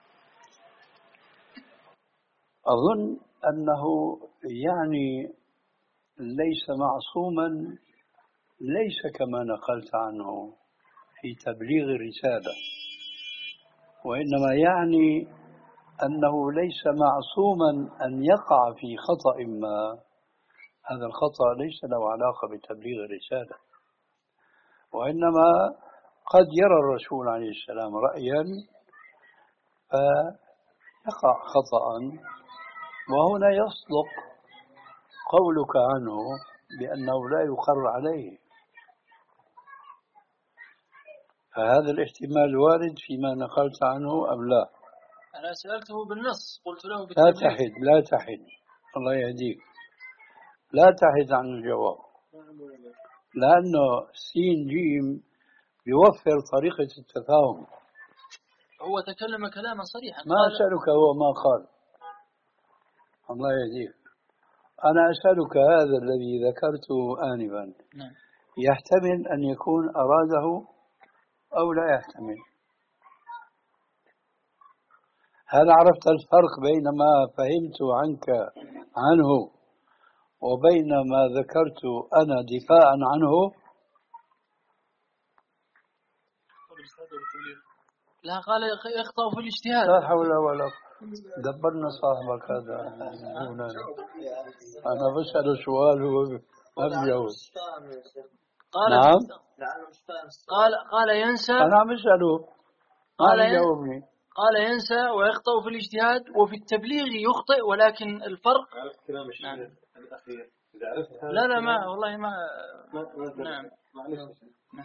أظن أنه يعني ليس معصوما، ليس كما نقلت عنه في تبليغ الرسالة، وإنما يعني أنه ليس معصوما أن يقع في خطأ ما. هذا الخطأ ليس له علاقة بتبليغ الرسالة، وإنما قد يرى الرسول عليه السلام رأيا فيقع خطأ، وهنا يصدق قولك عنه بأنه لا يقر عليه. فهذا الاحتمال وارد فيما نقلت عنه أم لا؟ أنا سألته بالنص، قلت له لا بالتبليغ. تحد لا تحد، الله يهديك، لا تحد عن الجواب، لأنه سين جيم يوفر طريقة التفاهم. هو تكلم كلاما صريحا. ما أسألك هو ما قال، الله يهديك، أنا أسألك هذا الذي ذكرته آنفا نعم. يحتمل أن يكون أراده أو لا يحتمل. هل عرفت الفرق بين ما فهمت عنك عنه وبين ما ذكرت أنا دفاعا عنه؟ لا، قال يخطأ في الاجتهاد. لا حول ولا قوة. دبرنا صاحبك هذا. أنا بسأل سؤال هو ما بيجاوب. قال نعم. قال قال ينسى. أنا عم بسأله ما بيجاوبني. قال ينسى ويخطأ في الاجتهاد وفي التبليغ يخطئ، ولكن الفرق. عرفت كلام الشيخ نعم. الأخير؟ إذا عرفت هذا لا لا ما والله ما, ما, ما نعم. معلش. نعم.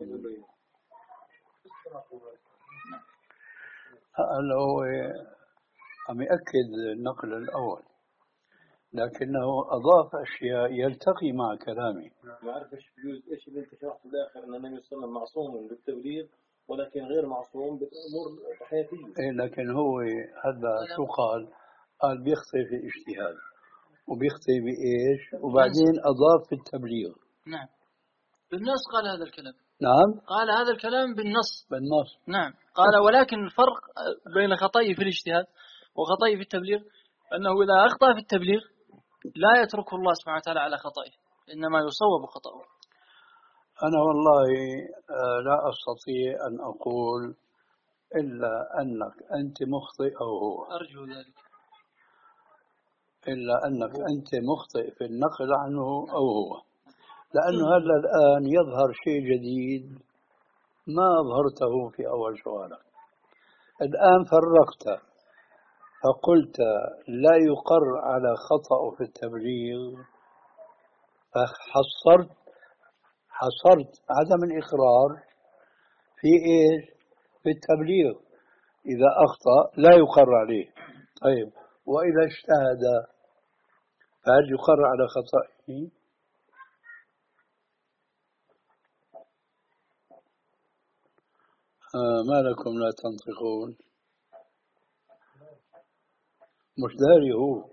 هلا هو عم يأكد النقل الأول، لكنه أضاف أشياء يلتقي مع كلامي. ما أعرف إيش بيجوز إيش اللي أنت شرحته بالآخر، أن النبي صلى الله عليه وسلم معصوم بالتبليغ ولكن غير معصوم بالأمور حياتية. إيه لكن هو هذا شو قال؟ قال بيخطئ في الاجتهاد وبيخطئ بإيش، وبعدين أضاف في التبليغ. نعم بالنص قال هذا الكلام. نعم قال هذا الكلام بالنص. بالنص. نعم قال ولكن الفرق بين خطئه في الاجتهاد وخطئه في التبليغ أنه إذا أخطأ في التبليغ لا يترك الله سبحانه وتعالى على خطئه، إنما يصوب خطأه. أنا والله لا أستطيع أن أقول إلا أنك أنت مخطئ أو هو، أرجو ذلك، إلا أنك أنت مخطئ في النقل عنه أو هو، لأنه هلا الآن يظهر شيء جديد ما أظهرته في أول سؤالك. الآن فرقت فقلت لا يقر على خطأ في التبليغ، فحصرت حصرت عدم الإقرار في إيش؟ في التبليغ. إذا أخطأ لا يقر عليه. طيب وإذا اجتهد فهل يقر على خطئه؟ آه ما لكم لا تنطقون؟ مش داري هو،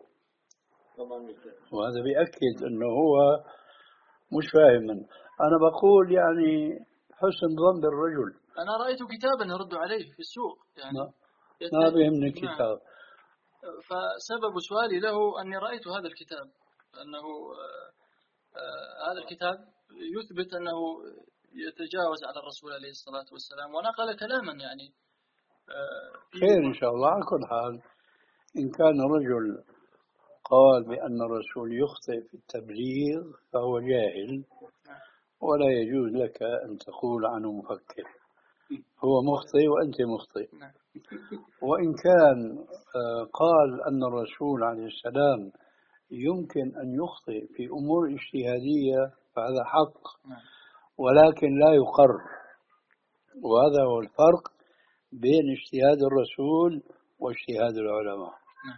وهذا بيأكد أنه هو مش فاهم منه. أنا بقول يعني حسن ظن بالرجل. أنا رأيت كتابا يرد عليه في السوق يعني ما, ما بيهمني الكتاب. فسبب سؤالي له أني رأيت هذا الكتاب، أنه هذا الكتاب يثبت أنه يتجاوز على الرسول عليه الصلاة والسلام، ونقل كلاما يعني خير إن شاء الله. على كل حال إن كان رجل قال بأن الرسول يخطئ في التبليغ فهو جاهل، ولا يجوز لك أن تقول عنه مفكر. هو مخطئ وأنت مخطئ. وإن كان قال أن الرسول عليه السلام يمكن أن يخطئ في أمور اجتهادية فهذا حق، ولكن لا يقر. وهذا هو الفرق بين اجتهاد الرسول واجتهاد العلماء.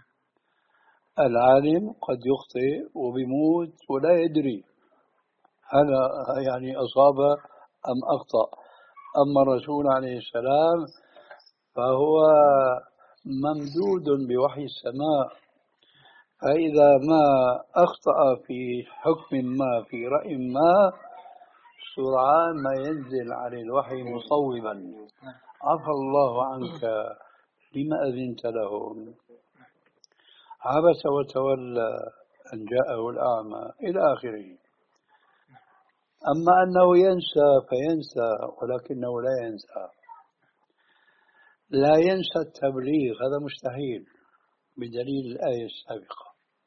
العالم قد يخطئ وبيموت ولا يدري هل يعني أصاب أم أخطأ. أما الرسول عليه السلام فهو ممدود بوحي السماء، فإذا ما أخطأ في حكم ما في رأي ما سرعان ما ينزل على الوحي مصوبا: عفى الله عنك لما أذنت لهم، عبس وتولى أن جاءه الأعمى إلى آخره. أما أنه ينسى فينسى، ولكنه لا ينسى لا ينسى التبليغ، هذا مستحيل بدليل الآية السابقة.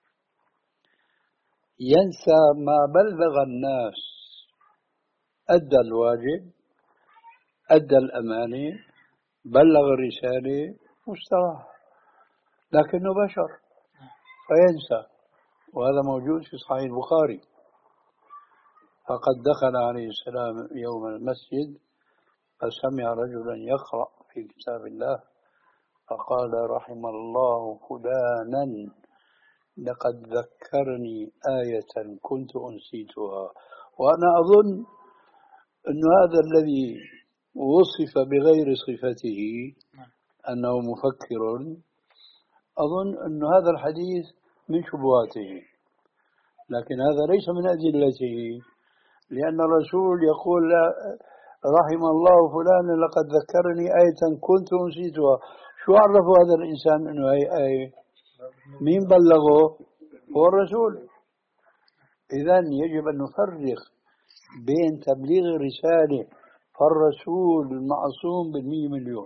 ينسى ما بلغ الناس، أدى الواجب، أدى الأمانة بلغ الرسالة واستراح، لكنه بشر فينسى، وهذا موجود في صحيح البخاري. فقد دخل عليه السلام يوم المسجد فسمع رجلا يقرأ في كتاب الله فقال رحم الله فلانا لقد ذكرني آية كنت أنسيتها. وأنا أظن أن هذا الذي وصف بغير صفته أنه مفكر، أظن أن هذا الحديث من شبهاته، لكن هذا ليس من أدلته، لأن الرسول يقول رحم الله فلانا لقد ذكرني آية كنت أنسيتها. شو عرف هذا الإنسان أنه هي آية؟ مين بلغه؟ هو الرسول. إذن يجب أن نفرق بين تبليغ الرسالة فالرسول المعصوم بالمية مليون،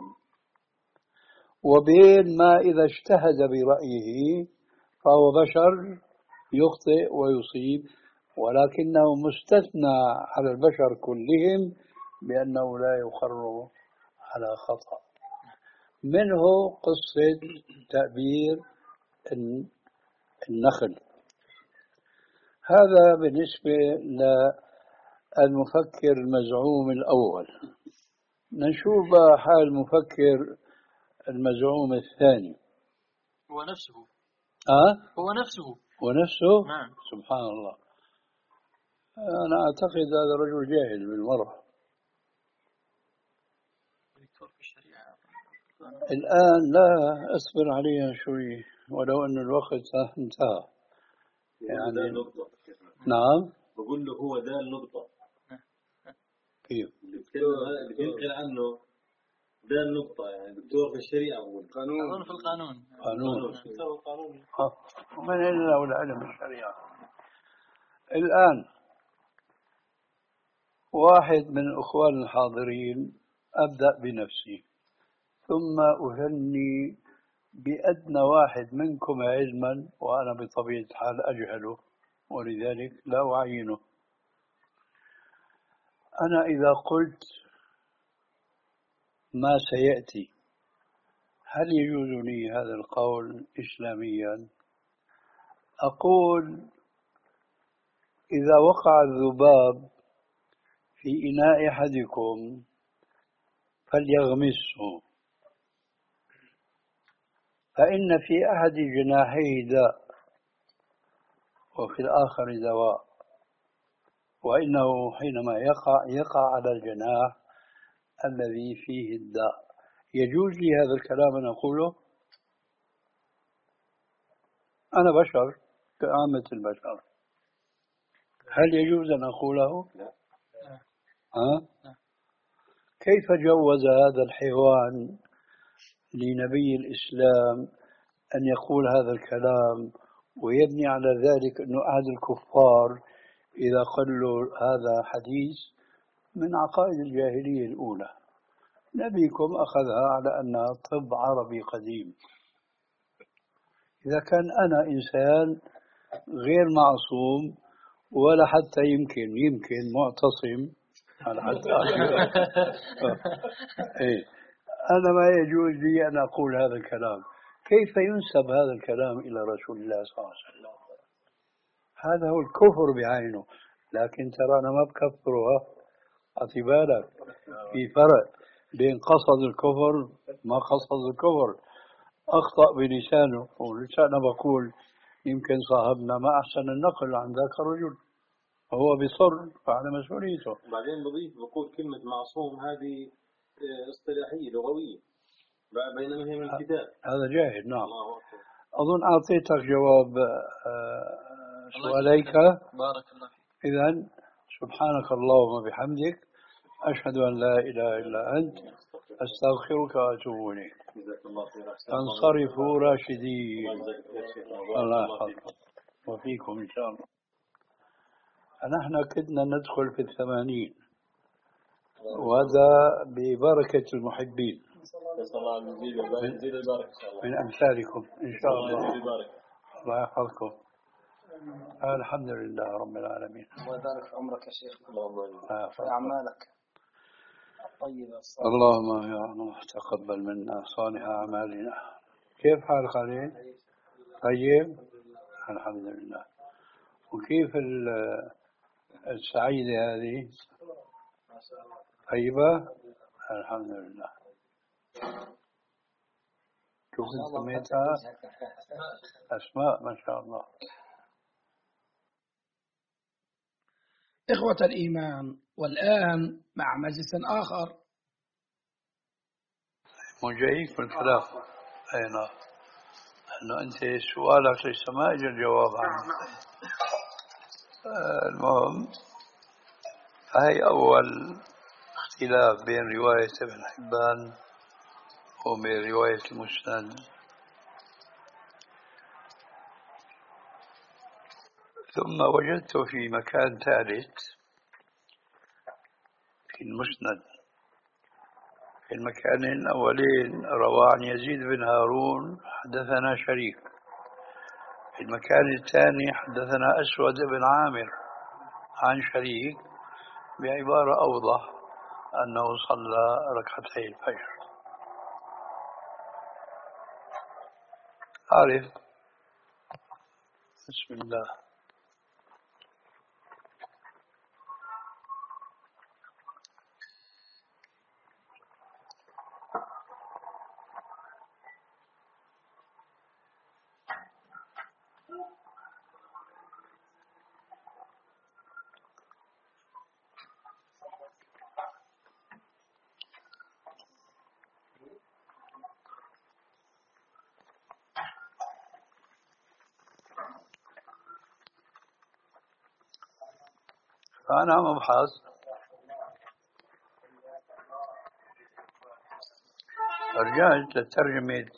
وبين ما إذا اجتهد برأيه فهو بشر يخطئ ويصيب، ولكنه مستثنى على البشر كلهم بأنه لا يقر على خطأ. منه قصة تأبير النخل. هذا بالنسبة للمفكر المزعوم الأول. نشوف حال المفكر المزعوم الثاني. هو نفسه. أه؟ هو نفسه. ونفسه؟ نعم. سبحان الله. أنا أعتقد هذا رجل جاهل بالمرة. الآن لا أصبر عليها شوي ولو أن الوقت انتهى. يعني نعم. بقول له هو ده النقطة. كيف؟ بتنقل عنه ده النقطة، يعني دكتور في الشريعة بقول قانون في القانون. قانون. قانون. ومن إلا ولا علم الشريعة. الآن واحد من الأخوان الحاضرين أبدأ بنفسي ثم أهني بأدنى واحد منكم علما وأنا بطبيعة الحال أجهله ولذلك لا أعينه. أنا إذا قلت ما سيأتي هل يجوز لي هذا القول إسلاميا؟ أقول إذا وقع الذباب في إناء أحدكم فليغمسه، فإن في أحد جناحيه داء وفي الآخر دواء، وإنه حينما يقع يقع على الجناح الذي فيه الداء. يجوز لي هذا الكلام أن أقوله؟ أنا بشر كعامة البشر، هل يجوز أن أقوله؟ لا. ها؟ كيف جوز هذا الحيوان لنبي الإسلام أن يقول هذا الكلام ويبني على ذلك أنه أحد الكفار إذا قال له هذا حديث من عقائد الجاهلية الأولى؟ نبيكم أخذها على أنها طب عربي قديم. إذا كان أنا إنسان غير معصوم ولا حتى يمكن يمكن معتصم على حتى إيه، أنا ما يجوز لي أن أقول هذا الكلام. كيف ينسب هذا الكلام إلى رسول الله صلى الله عليه وسلم؟ هذا هو الكفر بعينه. لكن ترى أنا ما بكفرها، أعطي بالك في فرق بين قصد الكفر ما قصد الكفر. أخطأ بلسانه ولسانه بقول يمكن صاحبنا ما أحسن النقل عن ذاك الرجل، هو بصر فعلى مسؤوليته. بعدين بضيف بقول كلمة معصوم هذه اصطلاحية لغوية بينما هي من الكتاب. هذا جاهل. نعم. أظن أعطيتك جواب سؤاليك. بارك الله فيك. إذن سبحانك اللهم وبحمدك أشهد أن لا إله إلا أنت أستغفرك وأتوب إليك. انصرفوا راشدين. الله يحفظكم وفيكم إن شاء الله. نحن كدنا ندخل في الثمانين وهذا ببركة المحبين من أمثالكم إن شاء الله. الله يحفظكم. الحمد لله رب العالمين. ويبارك عمرك يا شيخ. الله يحفظكم. أعمالك. طيبة. اللهم يا الله تقبل منا صالح أعمالنا. كيف حال خالد؟ طيب الحمد لله. وكيف السعيدة هذه؟ طيبة الحمد لله. شوف سميتها أسماء ما شاء الله. إخوة الإيمان، والآن مع مجلس آخر. مجيك بالكلام. أي نعم. أنه أنت سؤالك ليس ما أجل الجواب عنه. المهم هاي أول اختلاف بين رواية ابن حبان وبين رواية المسند. ثم وجدت في مكان ثالث في المسند في المكانين الأولين روى عن يزيد بن هارون حدثنا شريك. في المكان الثاني حدثنا أسود بن عامر عن شريك بعبارة أوضح أنه صلى ركعتي الفجر. عارف بسم الله. فأنا مبحث رجعت لترجمة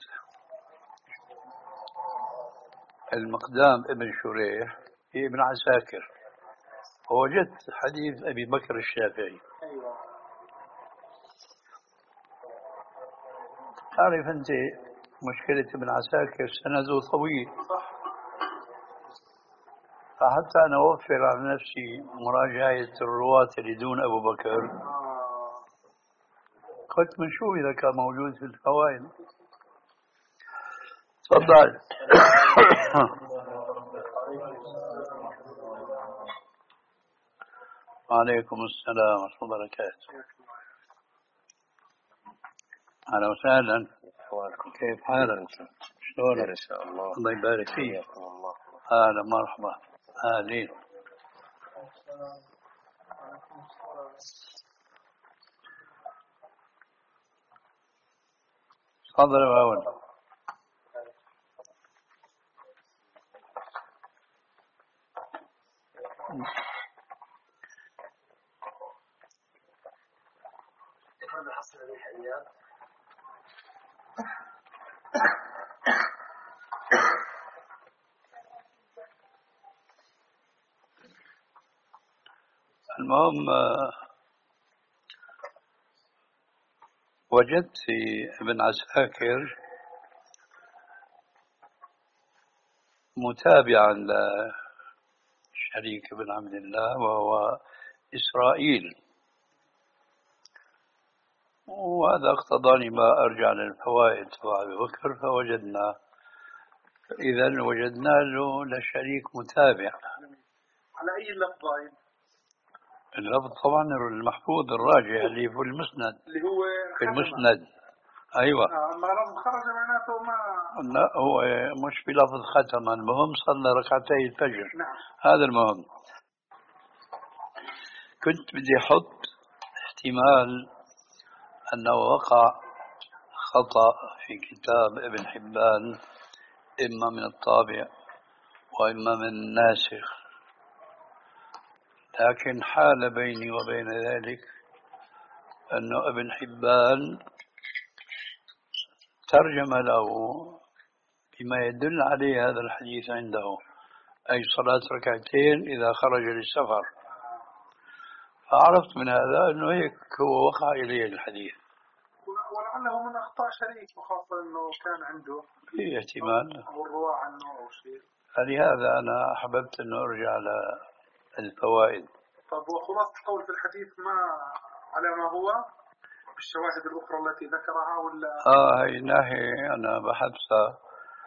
المقدام ابن شريح في ابن عساكر ووجدت حديث أبي بكر الشافعي. تعرف أنت مشكلة ابن عساكر سنده طويل، فحتى أنا أوفر على نفسي مراجعة الرواة اللي دون أبو بكر قلت من شو إذا كان موجود في الفوائد. تفضل. وعليكم السلام ورحمة الله وبركاته. أهلا وسهلا. كيف حالك؟ شلونك؟ إن شاء الله. الله يبارك فيك. أهلا مرحبا. أهلين. تفضل يا أول. المهم وجدت في ابن عساكر متابعا لشريك بن عبد الله وهو إسرائيل، وهذا اقتضاني ما أرجع للفوائد تبع أبي بكر فوجدنا إذا وجدنا له لشريك متابع. على أي لفظ؟ اللفظ طبعا المحفوظ الراجع اللي في المسند اللي هو في المسند. أيوة. ما لفظ خرج معناته ما لا هو مش بلفظ ختم. المهم صلى ركعتي الفجر. نعم. هذا المهم. كنت بدي أحط احتمال أنه وقع خطأ في كتاب ابن حبان إما من الطابع وإما من الناسخ، لكن حال بيني وبين ذلك أنه ابن حبان ترجم له بما يدل عليه هذا الحديث عنده، أي صلاة ركعتين إذا خرج للسفر. فعرفت من هذا أنه هيك هو وقع إليه الحديث، ولعله من أخطاء شريك، وخاصة أنه كان عنده في احتمال أو الرواة عنه أو شيء. فلهذا أنا أحببت أنه أرجع على الفوائد. طب وخلاصة القول في الحديث ما على ما هو؟ بالشواهد الأخرى التي ذكرها ولا؟ آه هي ناحية أنا بحثها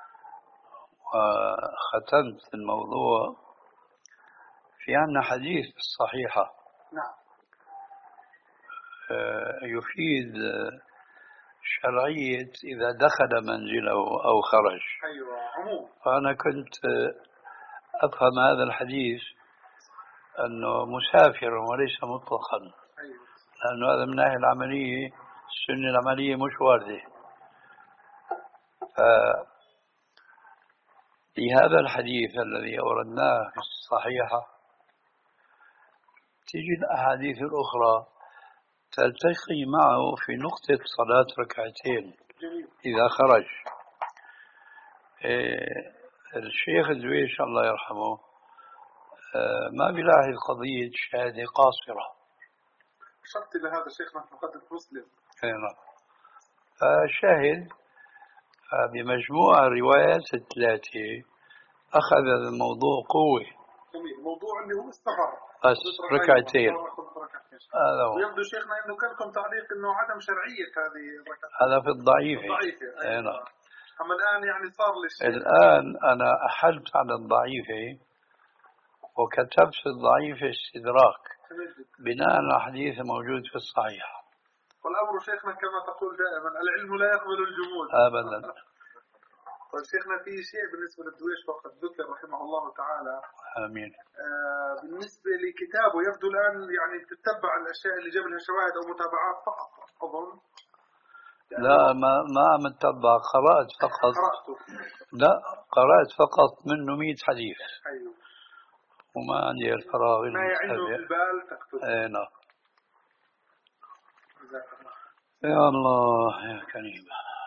وختمت الموضوع. في عنا حديث الصحيحة نعم. يفيد شرعية إذا دخل منزله أو خرج. أيوة عموم. فأنا كنت أفهم هذا الحديث أنه مسافر وليس مطلقا. أيوة. لأنه هذا من الناحية العملية السنة العملية مش واردة. في هذا الحديث الذي أوردناه في الصحيحة تجي الأحاديث الأخرى تلتقي معه في نقطة صلاة ركعتين إذا خرج. إيه الشيخ الزويش الله يرحمه ما بيلاحظ قضية شهادة قاصرة. شرط لهذا شيخنا في مقدمة مسلم. نعم. فشاهد بمجموع الروايات الثلاثة أخذ الموضوع قوة. جميل. موضوع اللي هو السفر بس ركعتين. هذا هو. ويبدو شيخنا إنه كان لكم تعليق إنه عدم شرعية هذه الركعتين. هذا في الضعيفة. الضعيفة. أيوة. نعم. أما الآن يعني صار للشيء. الآن أنا أحلت على الضعيفة وكتبت في الضعيفة استدراك بناء على حديث موجود في الصحيح. والأمر شيخنا كما تقول دائما العلم لا يقبل الجمود أبدا. طيب شيخنا في شيء بالنسبة للدويش فقد ذكر رحمه الله تعالى. آمين. آه بالنسبة لكتابه يبدو الآن يعني تتبع الأشياء اللي جاب لها شواهد أو متابعات فقط أظن. لا ما ما عم اتبع، قرأت فقط. قرأته. لا قرأت فقط منه مئة حديث. أيوه. وما عندي الفراغ. ما يعنه في البال تكتب. اي نعم. جزاك الله. يا الله يا كريم.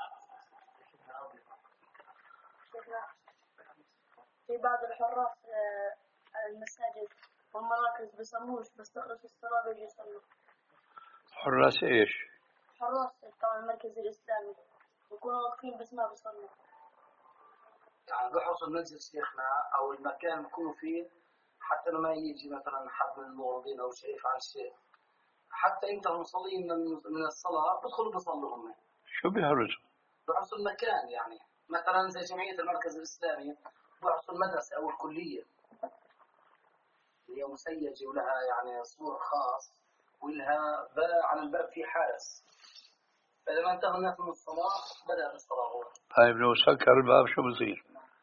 في بعض الحراس المساجد والمراكز بيصلوش بس تخلص الصلاة بيجي يصلوا. حراس ايش؟ حراس طبعا المركز الإسلامي بيكونوا واقفين بس ما بيصلوا. يعني بحرص المنزل شيخنا أو المكان بيكونوا فيه حتى لما يجي مثلا حد من المغرضين أو شيء يفعل شيء حتى أنت المصلين من الصلاة بدخلوا بيصلوا هم. شو بيحرصوا؟ بحرص المكان يعني مثلا زي جمعية المركز الإسلامي بحرص المدرسة أو الكلية هي مسيجة ولها يعني صور خاص ولها باب على الباب في حارس فلما انتهى الناس من الصلاة بدأ بالصلاة هو. طيب لو سكر الباب شو بصير؟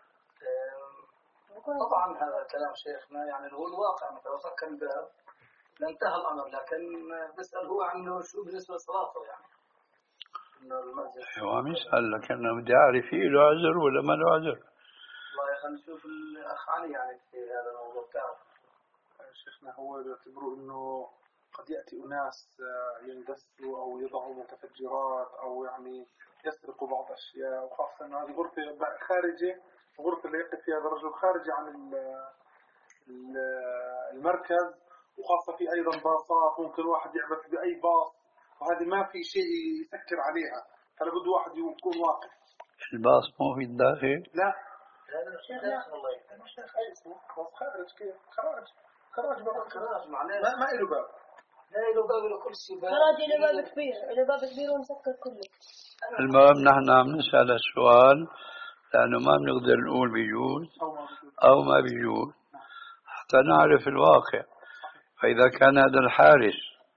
طبعا هذا كلام شيخنا يعني هو الواقع مثلا لو سكر الباب لانتهى الأمر لكن بسأل هو عنه شو بالنسبة لصلاته يعني إنه المسجد. هو عم يسأل لك أنا بدي أعرف فيه له عذر ولا ما له عذر. والله خلينا نشوف الأخ علي يعني في هذا الموضوع تعرف. شيخنا هو يعتبروا إنه قد يأتي أناس يندسوا أو يضعوا متفجرات أو يعني يسرقوا بعض أشياء وخاصة أن هذه غرفة خارجة غرفة اللي يقف فيها الرجل خارجة عن المركز وخاصة في أيضا باصات ممكن واحد يعبث بأي باص وهذه ما في شيء يسكر عليها فلابد واحد يكون واقف. الباص مو في الداخل؟ لا هذا الشيخ والله مش اسمه باص خارج كيف خراج خراج باب خراج معناه ما ما له باب. لا له باب له كل شيء. خراج له باب كبير له باب كبير ومسكر كله. المهم نحن عم نسأل السؤال لأنه ما بنقدر نقول بيجوز أو ما بيجوز حتى نعرف الواقع. فإذا كان هذا الحارس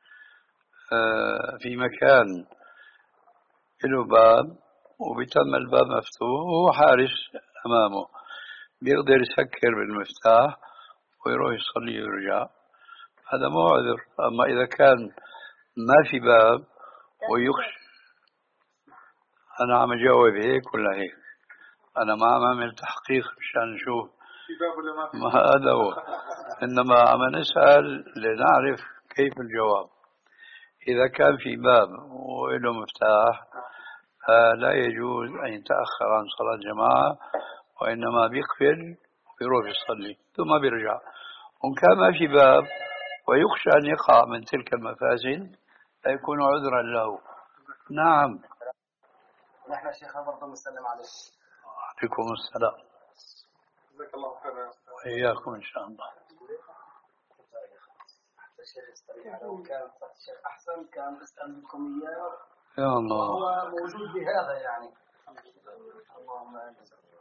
في مكان له باب وبيتم الباب مفتوح وهو حارس أمامه بيقدر يسكر بالمفتاح ويروح يصلي ويرجع هذا مو عذر. أما إذا كان ما في باب ويخشى أنا عم أجاوب هيك ولا هيك أنا ما عم أعمل تحقيق مشان نشوف ما هذا هو إنما عم نسأل لنعرف كيف الجواب. إذا كان في باب وله مفتاح لا يجوز أن يتأخر عن صلاة جماعة وإنما بيقفل ويروح يصلي ثم بيرجع. وإن كان ما في باب ويخشى أن يقع من تلك المفاسد لا يكون عذرا له. نعم. نحن شيخنا برضه نسلم عليك. عليكم السلام. جزاك الله خيرا. وإياكم إن شاء الله. يعني لو كان الشيخ أحسن كان أسأل بكم إياه يا الله. وهو موجود بهذا يعني. اللهم آمين.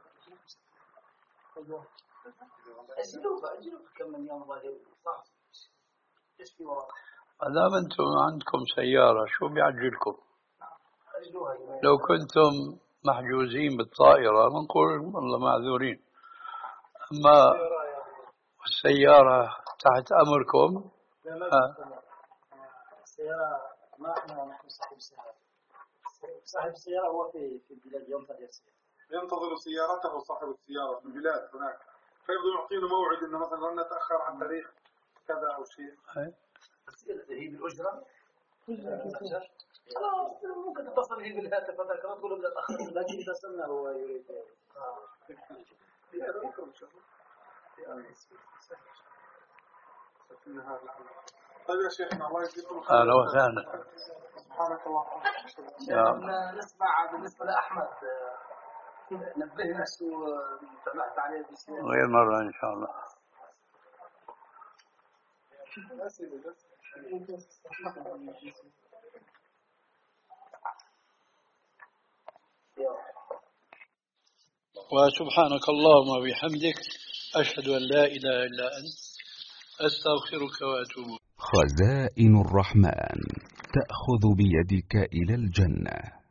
أجلوب أجلوب كم من يوم ظاهر صح. إيش في ورقة؟ ما أنتم عندكم سيارة شو بيعجلكم؟ أجلوها. لو كنتم محجوزين بالطائرة بنقول والله معذورين، أما السيارة تحت أمركم. السيارة ما احنا نحن صاحب السيارة. صاحب السيارة هو في في البلاد ينتظر السيارة. ينتظر سيارته صاحب السيارة في البلاد هناك، فيبدو يعطينا موعد إنه مثلا لن نتأخر عن تاريخ كذا أو شيء. هي بالأجرة؟ خلاص ممكن تتصل هي بالهاتف هذاك تقول له تأخر لكن إذا سمع هو يريد. طيب يا شيخنا الله يجزيكم خير. أهلا وسهلا. سبحانك اللهم وبحمدك. نسمع بالنسبة لأحمد نبهنا شو انتبهت عليه بشيء غير مرة إن شاء الله. وسبحانك اللهم وبحمدك أشهد أن لا إله إلا أنت أستغفرك وأتوب. خزائن الرحمن تأخذ بيدك إلى الجنة.